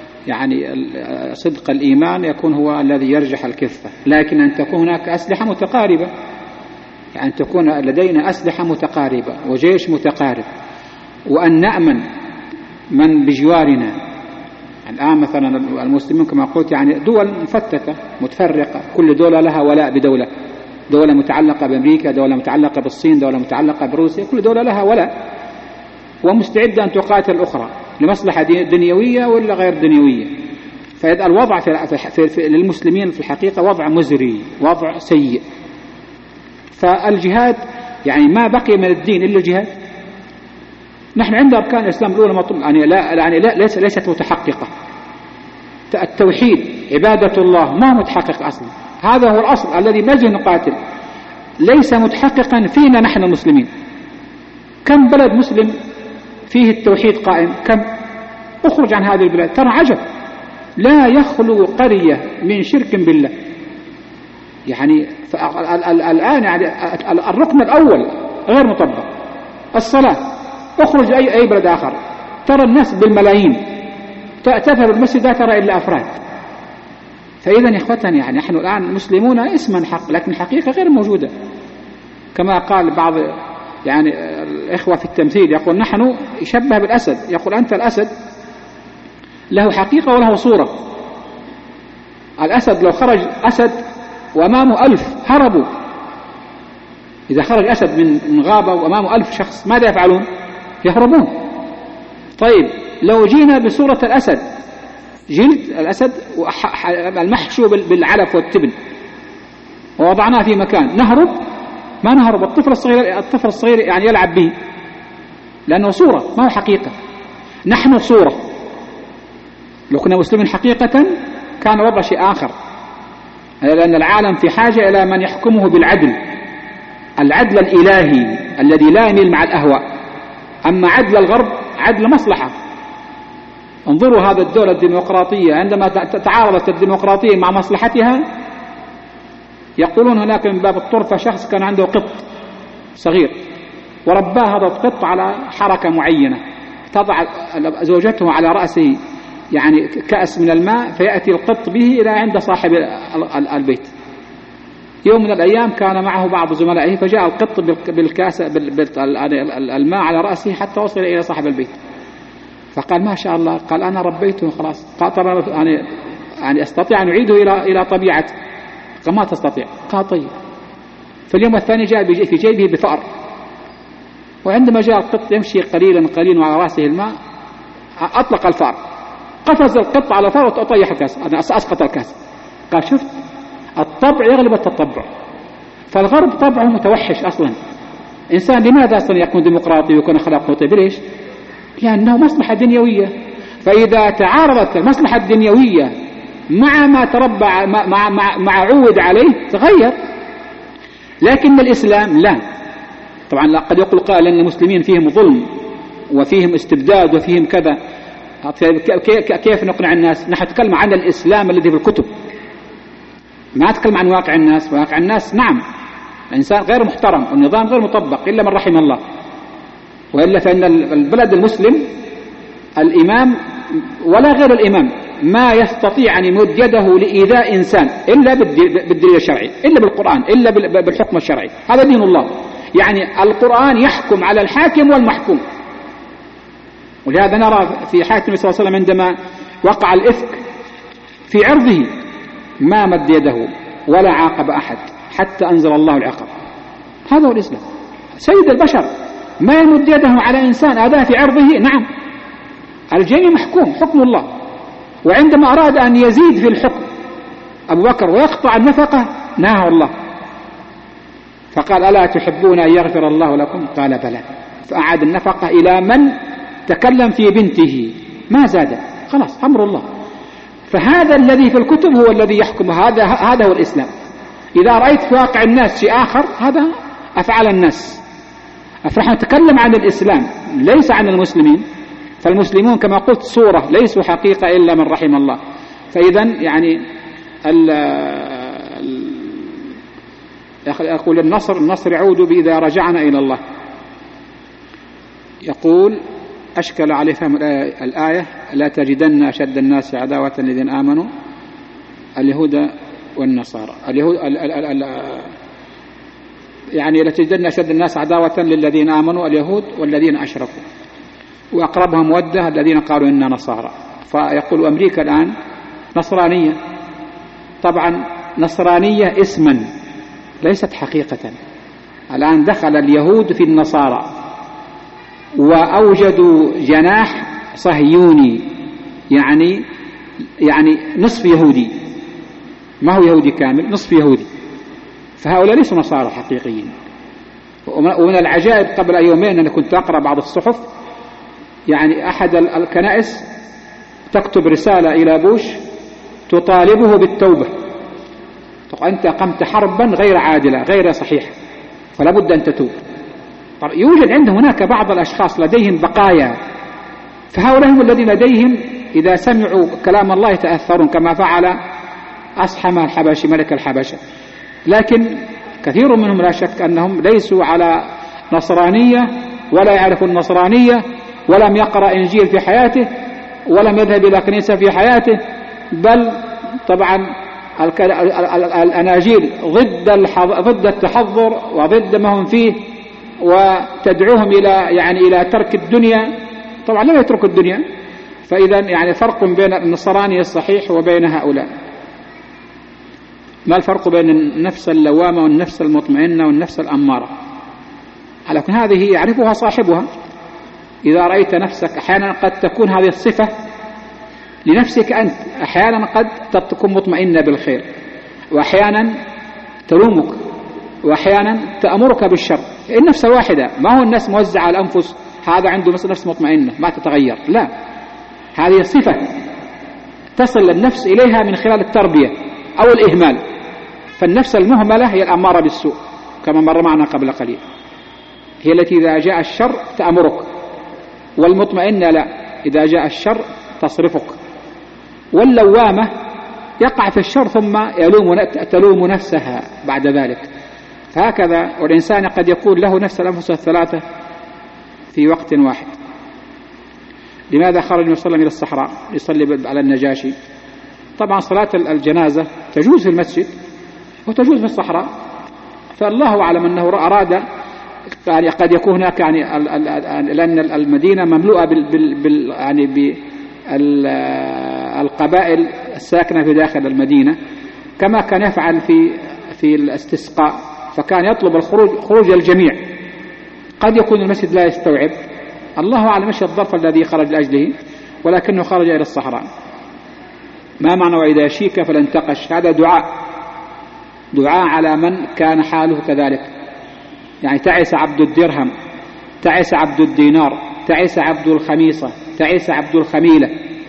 صدق الإيمان يكون هو الذي يرجح الكفة. لكن أن تكون هناك أسلحة متقاربة، يعني أن تكون لدينا أسلحة متقاربة وجيش متقارب، وأن نأمن من بجوارنا. الآن مثلا المسلمين كما قلت دول مفتتة متفرقة، كل دولة لها ولاء بدولة، دولة متعلقة بأمريكا، دولة متعلقة بالصين، دولة متعلقة بروسيا، كل دولة لها ولاء ومستعدة أن تقاتل الأخرى لمصلحة دنيوية ولا غير دنيوية. فإذا الوضع للمسلمين في الحقيقة وضع مزري، وضع سيء. فالجهاد ما بقي من الدين إلا الجهاد. نحن عند أركان الإسلام الأولى ليست متحققة. التوحيد عبادة الله ما متحقق أصلا، هذا هو الأصل الذي نجي نقاتل، ليس متحققا فينا نحن المسلمين. كم بلد مسلم فيه التوحيد قائم؟ كم؟ اخرج عن هذه البلاد. ترى عجب، لا يخلو قرية من شرك بالله. يعني الآن يعني الركن الأول غير مطبق، الصلاة، اخرج أي بلد آخر ترى الناس بالملايين، تذهب المسجد لا ترى إلا أفراد. فإذا يا إخوتنا يعني نحن الآن مسلمون اسما حق، لكن الحقيقة غير موجودة. كما قال بعض يعني الإخوة في التمثيل، يقول نحن يشبه بالأسد، يقول أنت الأسد له حقيقة وله صورة. الأسد لو خرج أسد وأمامه 1000 هربوا. إذا خرج أسد من غابة وأمامه 1000 شخص ماذا يفعلون؟ يهربون. طيب لو جينا بصورة الأسد، جلد الأسد المحشو بالعلف والتبن ووضعناه في مكان، نهرب؟ ما نهرب. الطفل الصغير يعني يلعب به، لأنه صورة ما هو حقيقة. نحن صورة. لو كنا مسلمين حقيقة كان وضع شيء آخر، لأن العالم في حاجة إلى من يحكمه بالعدل، العدل الإلهي الذي لا يميل مع الأهواء. أما عدل الغرب عدل مصلحة. انظروا هذا الدولة الديمقراطية عندما تعارضت الديمقراطية مع مصلحتها، يقولون هناك من باب الطرفة شخص كان عنده قط صغير ورباه هذا القط على حركة معينة، تضع زوجته على رأسه يعني كأس من الماء فيأتي القط به إلى عند صاحب البيت. يوم من الأيام كان معه بعض زملائه فجاء القط بالكاس الماء على رأسه حتى وصل إلى صاحب البيت، فقال ما شاء الله، قال أنا ربيته خلاص. قال طبعا يعني أستطيع أن أعيده إلى طبيعته. قال ما تستطيع. قال طيب. في اليوم الثاني جاء في جيبه بفأر، وعندما جاء القط يمشي قليلا وعلى رأسه الماء أطلق الفأر، قفز القط على الفأر وطيح الكاس، أسقط الكاس. قال شفت الطبع يغلب التطبع. فالغرب طبعه متوحش أصلا. إنسان لماذا أصلا يكون ديمقراطي ويكون أخلاقه طيبة؟ ليش؟ لأنه مصلحة دنيوية. فإذا تعارضت المصلحة الدنيوية مع ما تربى مع عود عليه تغير. لكن الإسلام لا. طبعا قد يقول قائل أن المسلمين فيهم ظلم وفيهم استبداد وفيهم كذا. كيف نقنع الناس؟ نحن نتكلم عن الإسلام الذي في الكتب، ما نتكلم عن واقع الناس. واقع الناس نعم الإنسان غير محترم والنظام غير مطبق إلا من رحم الله، وإلا فإن البلد المسلم الإمام ولا غير الإمام ما يستطيع أن يمد يده لإيذاء إنسان إلا بالدليل الشرعي، إلا بالقرآن، إلا بالحكم الشرعي. هذا دين الله. يعني القرآن يحكم على الحاكم والمحكوم. ولهذا نرى في حياة النبي صلى الله عليه وسلم عندما وقع الإفك في عرضه ما مد يده ولا عاقب أحد حتى أنزل الله العقاب. هذا هو الإسلام. سيد البشر ما يمد يده على إنسان أذاه في عرضه. نعم الجميع محكوم حكم الله. وعندما أراد أن يزيد في الحكم أبو بكر ويقطع النفقة نهى الله، فقال ألا تحبون أن يغفر الله لكم؟ قال بلى. فأعاد النفقة إلى من تكلم في بنته، ما زاد، خلاص أمر الله. فهذا الذي في الكتب هو الذي يحكم. هذا هو الإسلام. إذا رأيت في واقع الناس شيء آخر هذا أفعال الناس. فنحن نتكلم عن الإسلام ليس عن المسلمين. فالمسلمون كما قلت صورة ليسوا حقيقة إلا من رحم الله. فإذا يعني يقول النصر يعود إذا رجعنا إلى الله. يقول أشكل عليه فهم الآية لا تجدن أشد الناس عداوة للذين آمنوا اليهود والنصارى. اليهود يعني لا تجدن أشد الناس عداوة للذين آمنوا اليهود والذين أشركوا، وأقربهم مودة الذين قالوا إننا نصارى. فيقول أمريكا الآن نصرانية. طبعا نصرانية اسما ليست حقيقة. الآن دخل اليهود في النصارى وأوجدوا جناح صهيوني، يعني نصف يهودي، ما هو يهودي كامل، نصف يهودي. فهؤلاء ليسوا نصارى حقيقيين. ومن العجائب قبل يومين أنا كنت أقرأ بعض الصحف، يعني أحد الكنائس تكتب رسالة إلى بوش تطالبه بالتوبة. أنت قمت حربا غير عادلة غير صحيحة فلا بد أن تتوب. يوجد عندهم هناك بعض الأشخاص لديهم بقايا فهؤلاء هم الذين لديهم إذا سمعوا كلام الله يتأثرون، كما فعل أصحم الحبشي ملك الحبشة. لكن كثير منهم لا شك أنهم ليسوا على نصرانية ولا يعرفوا النصرانية، ولم يقرأ إنجيل في حياته، ولم يذهب إلى كنيسة في حياته، بل طبعا الأناجيل ضد التحضر وضد ما هم فيه، وتدعوهم إلى ترك الدنيا. طبعا لم يتركوا الدنيا. فإذا يعني فرق بين النصراني الصحيح وبين هؤلاء. ما الفرق بين النفس اللوامة والنفس المطمئنة والنفس الأمارة؟ على كل هذه يعرفها صاحبها. إذا رأيت نفسك أحيانا قد تكون هذه الصفة لنفسك أنت، أحيانا قد تكون مطمئنة بالخير، وأحيانا تلومك، وأحيانا تأمرك بالشر. النفس واحدة، ما هو الناس موزعة على الأنفس، هذا عنده مثل نفس مطمئنة ما تتغير، لا، هذه صفة تصل النفس إليها من خلال التربية أو الإهمال. فالنفس المهملة هي الأمارة بالسوء كما مر معنا قبل قليل، هي التي إذا جاء الشر تأمرك، والمطمئنة لا، إذا جاء الشر تصرفك. واللوامة يقع في الشر ثم تلوم نفسها بعد ذلك. فهكذا والإنسان قد يكون له نفس الأنفس الثلاثة في وقت واحد. لماذا خرج النبي صلى الله عليه وسلم إلى الصحراء يصلي على النجاشي؟ طبعا صلاة الجنازة تجوز في المسجد وتجوز في الصحراء، فالله أعلم أنه أراد يعني قد يكون هناك لأن المدينة مملوءة بالقبائل الساكنة في داخل المدينة، كما كان يفعل في الاستسقاء، فكان يطلب خروج الجميع. قد يكون المسجد لا يستوعب، الله أعلم ايش الظرف الذي خرج لأجله، ولكنه خرج إلى الصحراء. ما معنى وإذا شيك فلانتقش؟ هذا دعاء على من كان حاله كذلك، يعني تعس عبد الدرهم، تعس عبد الدينار، تعس عبد الخميصة، تعس عبد الخميلة،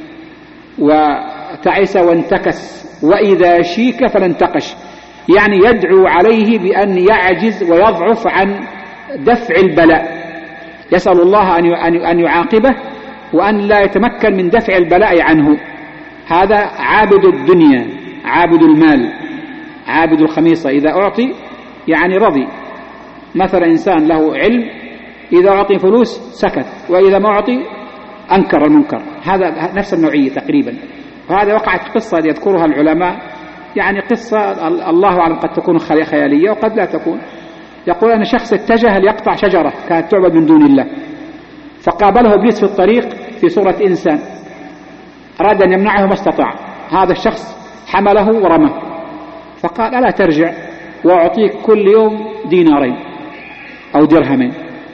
وتعس وانتكس. وإذا شيك فلانتقش، يعني يدعو عليه بأن يعجز ويضعف عن دفع البلاء، يسأل الله أن يعاقبه وأن لا يتمكن من دفع البلاء عنه. هذا عابد الدنيا، عابد المال، عابد الخميصة. إذا أعطي يعني رضي. مثلا إنسان له علم، إذا أعطي فلوس سكت، وإذا ما أعطي أنكر المنكر. هذا نفس النوعية تقريبا. وهذا وقعت قصة يذكرها العلماء، يعني قصة الله أعلم قد تكون خيالية وقد لا تكون. يقول أن شخص اتجه ليقطع شجرة كانت تعبد من دون الله، فقابله إبليس في الطريق في صورة إنسان، أراد أن يمنعه ما استطاع. هذا الشخص حمله ورماه، فقال ألا ترجع وأعطيك كل يوم دينارين أو درهمين.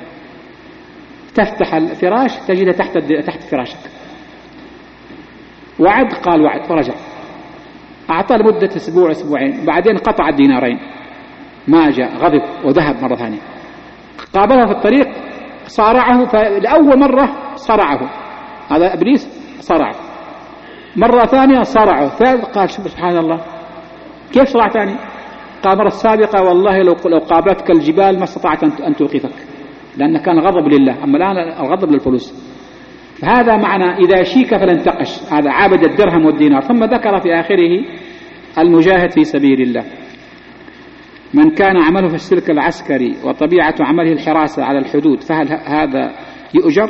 تفتح الفراش تجده تحت فراشك. وعد، قال وعد، ورجع. أعطى لمدة أسبوع أسبوعين، بعدين قطع الدينارين، ما جاء، غضب وذهب مرة ثانية. قابله في الطريق صارعه، فلأول مرة صرعه، هذا إبليس صرعه، مرة ثانية صرعه، ثالث قال سبحان الله كيف صرع ثاني؟ قال مرة السابقة والله لو قابلتك الجبال ما استطعت أن توقفك، لأن كان غضب لله، أما الآن الغضب للفلوس. فهذا معنى إذا شيك فلانتقش، هذا عابد الدرهم والدينار. ثم ذكر في آخره المجاهد في سبيل الله. من كان عمله في السلك العسكري وطبيعة عمله الحراسة على الحدود، فهل هذا يؤجر؟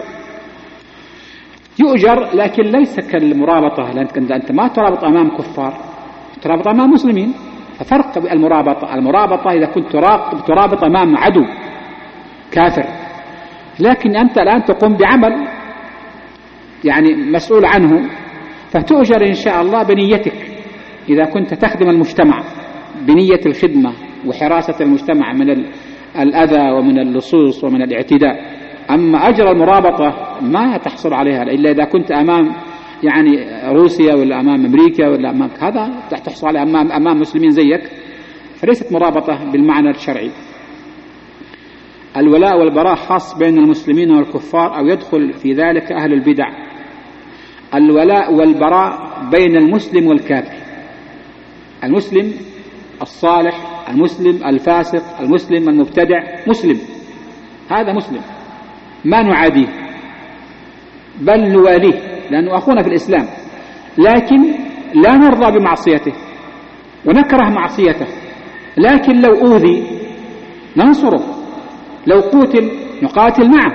يؤجر، لكن ليس كالمرابطة، لأن أنت ما ترابط أمام كفار، ترابط أمام مسلمين. ففرق المرابطة إذا كنت ترابط أمام عدو كافر، لكن أنت الآن تقوم بعمل يعني مسؤول عنه، فتؤجر إن شاء الله بنيتك. إذا كنت تخدم المجتمع بنية الخدمة وحراسة المجتمع من الأذى ومن اللصوص ومن الاعتداء. أما أجر المرابطة ما تحصل عليها إلا إذا كنت أمام يعني روسيا ولا أمام أمريكا ولا أمام هذا تحصل عليها، أمام مسلمين زيك، فليست مرابطة بالمعنى الشرعي. الولاء والبراء خاص بين المسلمين والكفار أو يدخل في ذلك أهل البدع؟ الولاء والبراء بين المسلم والكافر، المسلم الصالح، المسلم الفاسق، المسلم المبتدع، مسلم، هذا مسلم ما نعاديه، بل نواليه لأنه أخونا في الإسلام، لكن لا نرضى بمعصيته ونكره معصيته، لكن لو أوذي ننصره، لو قتل نقاتل معه،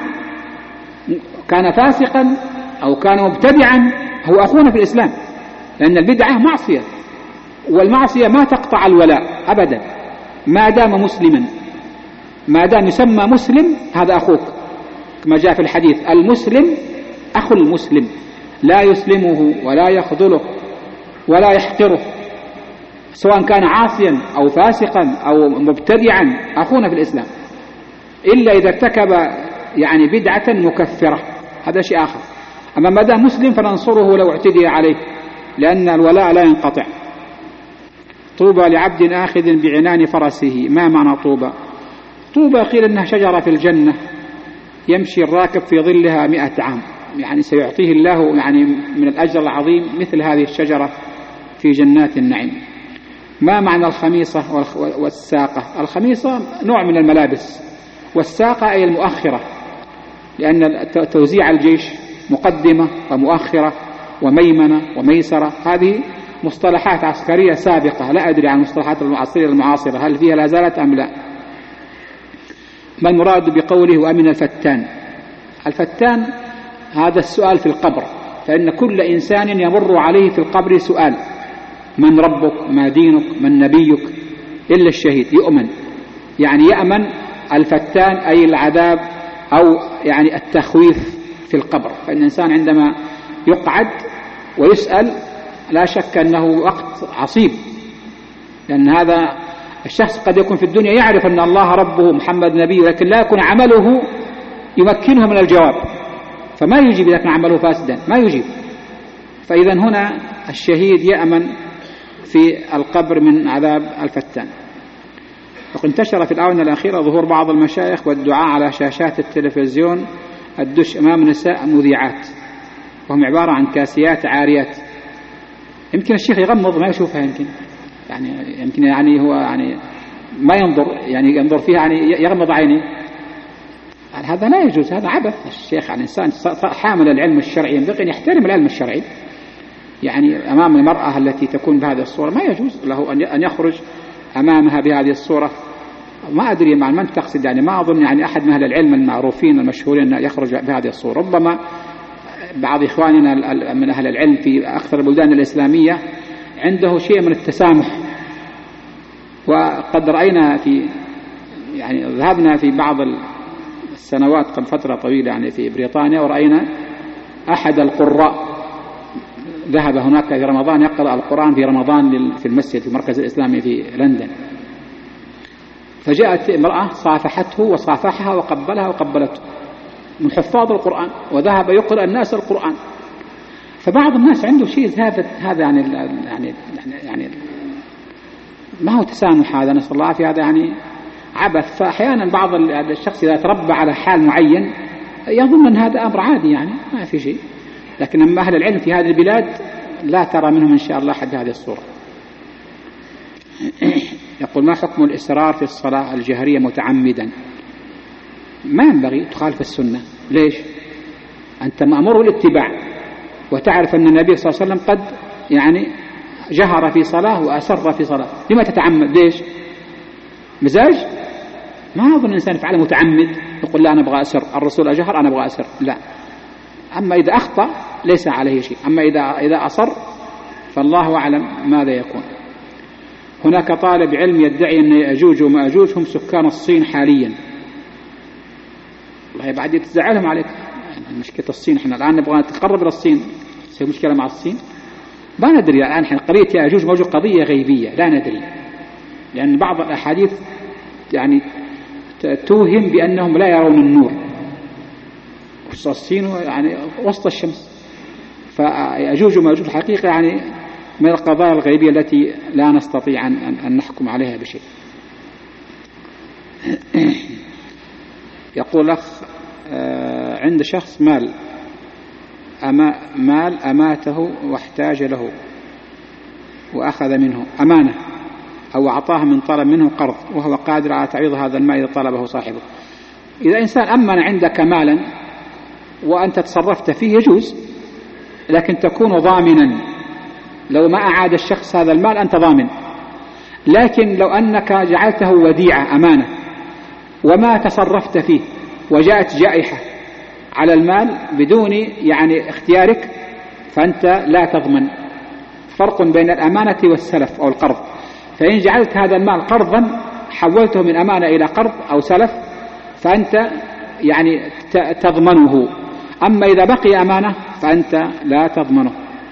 كان فاسقا أو كان مبتدعا هو أخونا في الإسلام، لأن البدعة معصية، والمعصية ما تقطع الولاء أبدا ما دام مسلما، ما دام يسمى مسلم هذا أخوك، كما جاء في الحديث المسلم أخو المسلم، لا يسلمه ولا يخذله ولا يحقره، سواء كان عاصيا أو فاسقا أو مبتدعا أخونا في الإسلام، إلا إذا ارتكب يعني بدعة مكفرة هذا شيء آخر. أما ما دام مسلم فننصره لو اعتدي عليه، لأن الولاء لا ينقطع. طوبى لعبد آخذ بعنان فرسه. ما معنى طوبى؟ طوبى قيل إنها شجرة في الجنة يمشي الراكب في ظلها 100 عام، يعني سيعطيه الله يعني من الأجر العظيم مثل هذه الشجرة في جنات النعيم. ما معنى الخميصة والساقة؟ الخميصة نوع من الملابس، والساقة أي المؤخرة، لأن توزيع الجيش مقدمة ومؤخرة وميمنة وميسرة، هذه مصطلحات عسكرية سابقة، لا أدري عن المصطلحات المعاصرة هل فيها لا زالت أم لا. ما المراد بقوله وأمن الفتان؟ الفتان هذا السؤال في القبر، فإن كل إنسان يمر عليه في القبر سؤال: من ربك؟ ما دينك؟ من نبيك؟ إلا الشهيد يؤمن، يعني يأمن الفتان أي العذاب أو يعني التخويف في القبر. فإن الإنسان عندما يقعد ويسأل لا شك أنه وقت عصيب، لأن هذا الشخص قد يكون في الدنيا يعرف أن الله ربه محمد نبيه، لكن لا يكون عمله يمكنه من الجواب، فما يجيب إذا كان عمله فاسدا ما يجيب. فإذا هنا الشهيد يأمن في القبر من عذاب الفتان. وقد انتشر في الآونة الأخيرة ظهور بعض المشايخ والدعاء على شاشات التلفزيون الدش أمام نساء مذيعات، وهم عبارة عن كاسيات عاريات. يمكن الشيخ يغمض ما يشوفها، يمكن يعني هو يعني ما ينظر، يعني ينظر فيها يعني يغمض عينه. هذا لا يجوز، هذا عبث. الشيخ عن إنسان حامل العلم الشرعي ينبغي أن يحترم العلم الشرعي، يعني أمام المرأة التي تكون بهذه الصورة ما يجوز له أن يخرج أمامها بهذه الصورة. ما أدري مع من تقصد، يعني ما أظن يعني أحد من أهل العلم المعروفين المشهورين أن يخرج بهذه الصورة. ربما بعض إخواننا من أهل العلم في أكثر البلدان الإسلامية عنده شيء من التسامح، وقد رأينا يعني ذهبنا في بعض السنوات قبل فترة طويلة يعني في بريطانيا، ورأينا أحد القراء ذهب هناك في رمضان يقرأ القرآن في رمضان في المسجد في المركز الإسلامي في لندن، فجاءت امرأة صافحته وصافحها وقبلها وقبلته من حفاظ القرآن، وذهب يقرأ الناس القرآن. فبعض الناس عنده شيء هذا يعني ما هو تسامح، هذا نسأل الله في هذا يعني عبث. فأحيانا بعض الشخص إذا تربى على حال معين يظن أن هذا أمر عادي، يعني ما في شيء، لكن أما أهل العلم في هذه البلاد لا ترى منهم إن شاء الله حد هذه الصورة. يقول: ما حكم الإسرار في الصلاة الجهرية متعمدا؟ ما ينبغي، تخالف السنة. ليش؟ أنت مأمور بالاتباع، وتعرف أن النبي صلى الله عليه وسلم قد يعني جهر في صلاة وأسر في صلاة، لما تتعمد؟ ليش؟ مزاج؟ ما أظن الإنسان يفعله متعمد يقول لا أنا أبغى أسر، الرسول أجهر أنا أبغى أسر، لا. أما إذا أخطأ ليس عليه شيء، أما إذا أصر فالله أعلم ماذا يكون. هناك طالب علم يدعي أن يأجوج ومأجوج هم سكان الصين حاليا. والله بعد يتزعلهم عليك، يعني مشكلة الصين، احنا الآن نبغى نتقرب إلى الصين، سيكون مشكلة مع الصين؟ ما ندري الآن، احنا قضية يأجوج ومأجوج قضية غيبية لا ندري، لأن بعض الأحاديث يعني توهم بأنهم لا يرون النور، الصين يعني وسط الشمس. فيأجوج ومأجوج الحقيقة يعني من القضايا الغيبية التي لا نستطيع أن نحكم عليها بشيء. يقول أخ: عند شخص مال أماته واحتاج له وأخذ منه أمانة أو أعطاه من طلب منه قرض، وهو قادر على تعويض هذا المال إذا طلبه صاحبه. إذا إنسان أمن عندك مالا وأنت تصرفت فيه يجوز، لكن تكون ضامنا. لو ما أعاد الشخص هذا المال أنت ضامن. لكن لو أنك جعلته وديعة أمانة وما تصرفت فيه وجاءت جائحة على المال بدون يعني اختيارك فأنت لا تضمن. فرق بين الأمانة والسلف أو القرض. فإن جعلت هذا المال قرضا حولته من أمانة إلى قرض أو سلف فأنت يعني تضمنه. أما إذا بقي أمانة فأنت لا تضمنه.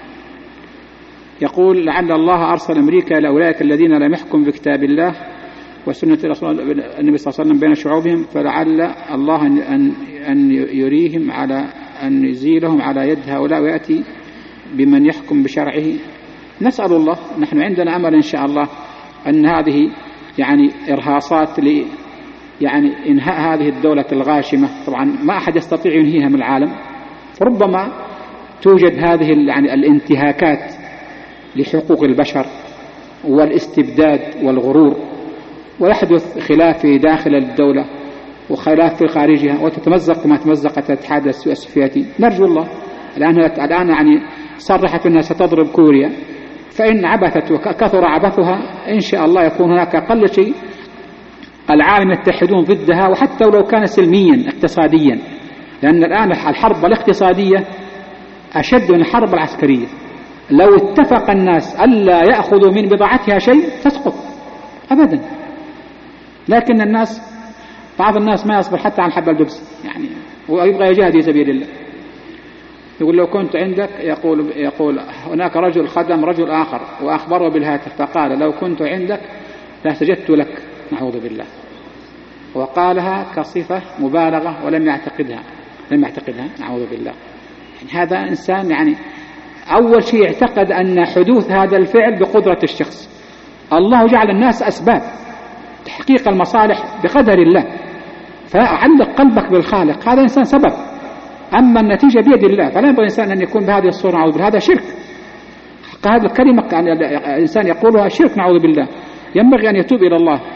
يقول لعل الله أرسل أمريكا إلى أولئك الذين لم يحكم بكتاب الله وسنة النبي صلى الله عليه وسلم بين شعوبهم، فلعل الله أن يريهم على أن يزيلهم على يد هؤلاء ويأتي بمن يحكم بشرعه. نسأل الله. نحن عندنا أمل إن شاء الله أن هذه يعني إرهاصات يعني إنهاء هذه الدولة الغاشمة. طبعا ما أحد يستطيع ينهيها من العالم، فربما توجد هذه يعني الانتهاكات لحقوق البشر والاستبداد والغرور، ويحدث خلاف في داخل الدولة وخلاف في خارجها، وتتمزق كما تمزقت الاتحاد السوفيتي. نرجو الله. الآن يعني صرحت أنها ستضرب كوريا، فإن عبثت وكثر عبثها إن شاء الله يكون هناك أقل شيء العالم يتحدون ضدها، وحتى لو كان سلميا اقتصاديا، لأن الآن الحرب الاقتصادية أشد من الحرب العسكرية. لو اتفق الناس ألا يأخذوا من بضاعتها شيء تسقط أبدا. لكن الناس بعض الناس ما يصبر حتى عن حب الدبس، يعني ويبغى يجاهد في سبيل الله. يقول لو كنت عندك يقول هناك رجل خدم رجل آخر وأخبره بالهاتف فقال لو كنت عندك لسجدت لك، نعوذ بالله. وقالها كصفة مبالغة ولم يعتقدها نعوذ بالله. يعني هذا إنسان يعني أول شيء اعتقد أن حدوث هذا الفعل بقدرة الشخص. الله جعل الناس أسباب تحقيق المصالح بقدر الله، فعلق قلبك بالخالق. هذا إنسان سبب، أما النتيجة بيد الله. فلا ينبغي الإنسان أن يكون بهذه الصورة، نعوذ بالله. هذا شرك. هذه الكلمة الإنسان يقولها شرك، نعوذ بالله. ينبغي أن يتوب إلى الله.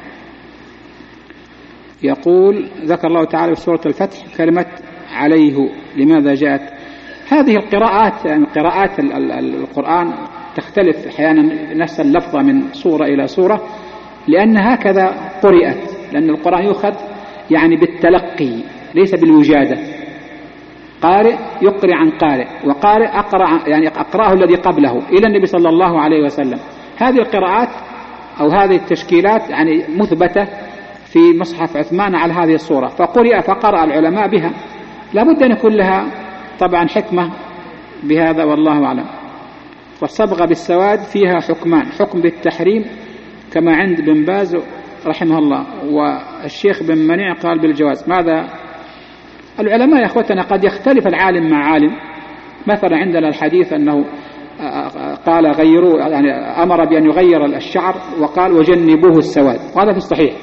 يقول ذكر الله تعالى في سورة الفتح كلمة عليه، لماذا جاءت هذه القراءات؟ يعني قراءات القرآن تختلف أحيانا نفس اللفظة من سورة إلى سورة، لأن هكذا قرئت، لأن القرآن يؤخذ يعني بالتلقي ليس بالوجادة. قارئ يقرأ عن قارئ، وقارئ أقرأ يعني أقرأه الذي قبله إلى النبي صلى الله عليه وسلم. هذه القراءات أو هذه التشكيلات يعني مثبتة في مصحف عثمان على هذه الصورة، فقرأ العلماء بها. لابد أن يكون لها طبعا حكمة بهذا، والله أعلم. والصبغة بالسواد فيها حكمان: حكم بالتحريم كما عند بن باز رحمه الله، والشيخ بن منيع قال بالجواز. ماذا العلماء يا أخوتنا قد يختلف العالم مع عالم. مثلا عندنا الحديث أنه قال غيروا، يعني أمر بأن يغير الشعر وقال وجنبوه السواد، وهذا في الصحيح.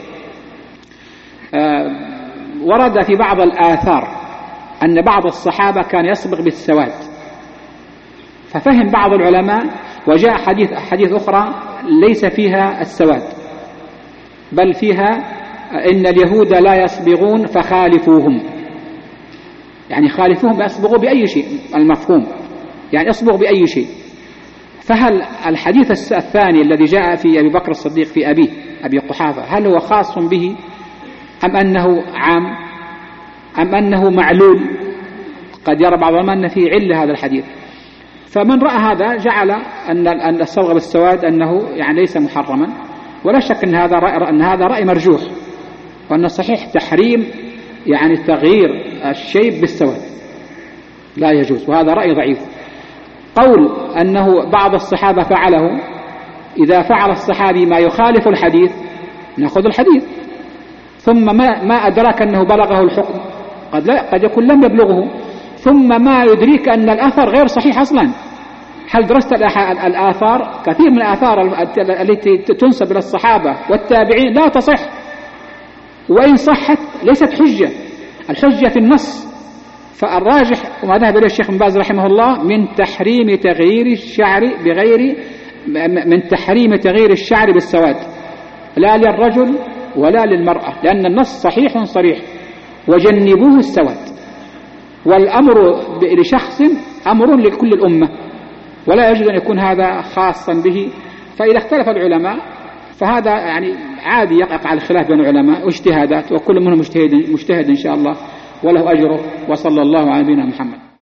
ورد في بعض الآثار أن بعض الصحابة كان يصبغ بالسواد، ففهم بعض العلماء وجاء حديث أخرى ليس فيها السواد، بل فيها إن اليهود لا يصبغون فخالفوهم، يعني خالفوهم يصبغوا بأي شيء، المفهوم يعني يصبغ بأي شيء. فهل الحديث الثاني الذي جاء في أبي بكر الصديق في أبي قحافة هل هو خاص به أم أنه عام أم أنه معلول؟ قد يرى بعض العلماء أن فيه علة هذا الحديث. فمن رأى هذا جعل أن الصبغ بالسواد أنه يعني ليس محرما، ولا شك أن هذا رأي مرجوح، وأن صحيح تحريم يعني تغيير الشيب بالسواد لا يجوز، وهذا رأي ضعيف. قول أنه بعض الصحابة فعله، إذا فعل الصحابي ما يخالف الحديث نأخذ الحديث، ثم ما أدراك أنه بلغه الحكم، قد يكون لم يبلغه، ثم ما يدريك أن الأثر غير صحيح أصلا. هل درست الآثار؟ كثير من الآثار التي تنسب إلى الصحابة والتابعين لا تصح، وإن صحت ليست حجة، الحجة في النص. فالراجح وما ذهب إليه الشيخ بن باز رحمه الله من تحريم تغيير الشعر من تحريم تغيير الشعر بالسواد، لا للرجل ولا للمرأة، لأن النص صحيح صريح: وجنبوه السواد. والأمر لشخص أمر لكل الأمة، ولا يجوز أن يكون هذا خاصا به. فإذا اختلف العلماء فهذا يعني عادي يقع الخلاف بين العلماء واجتهادات، وكل منهم مجتهد إن شاء الله وله أجره. وصلى الله على نبينا محمد.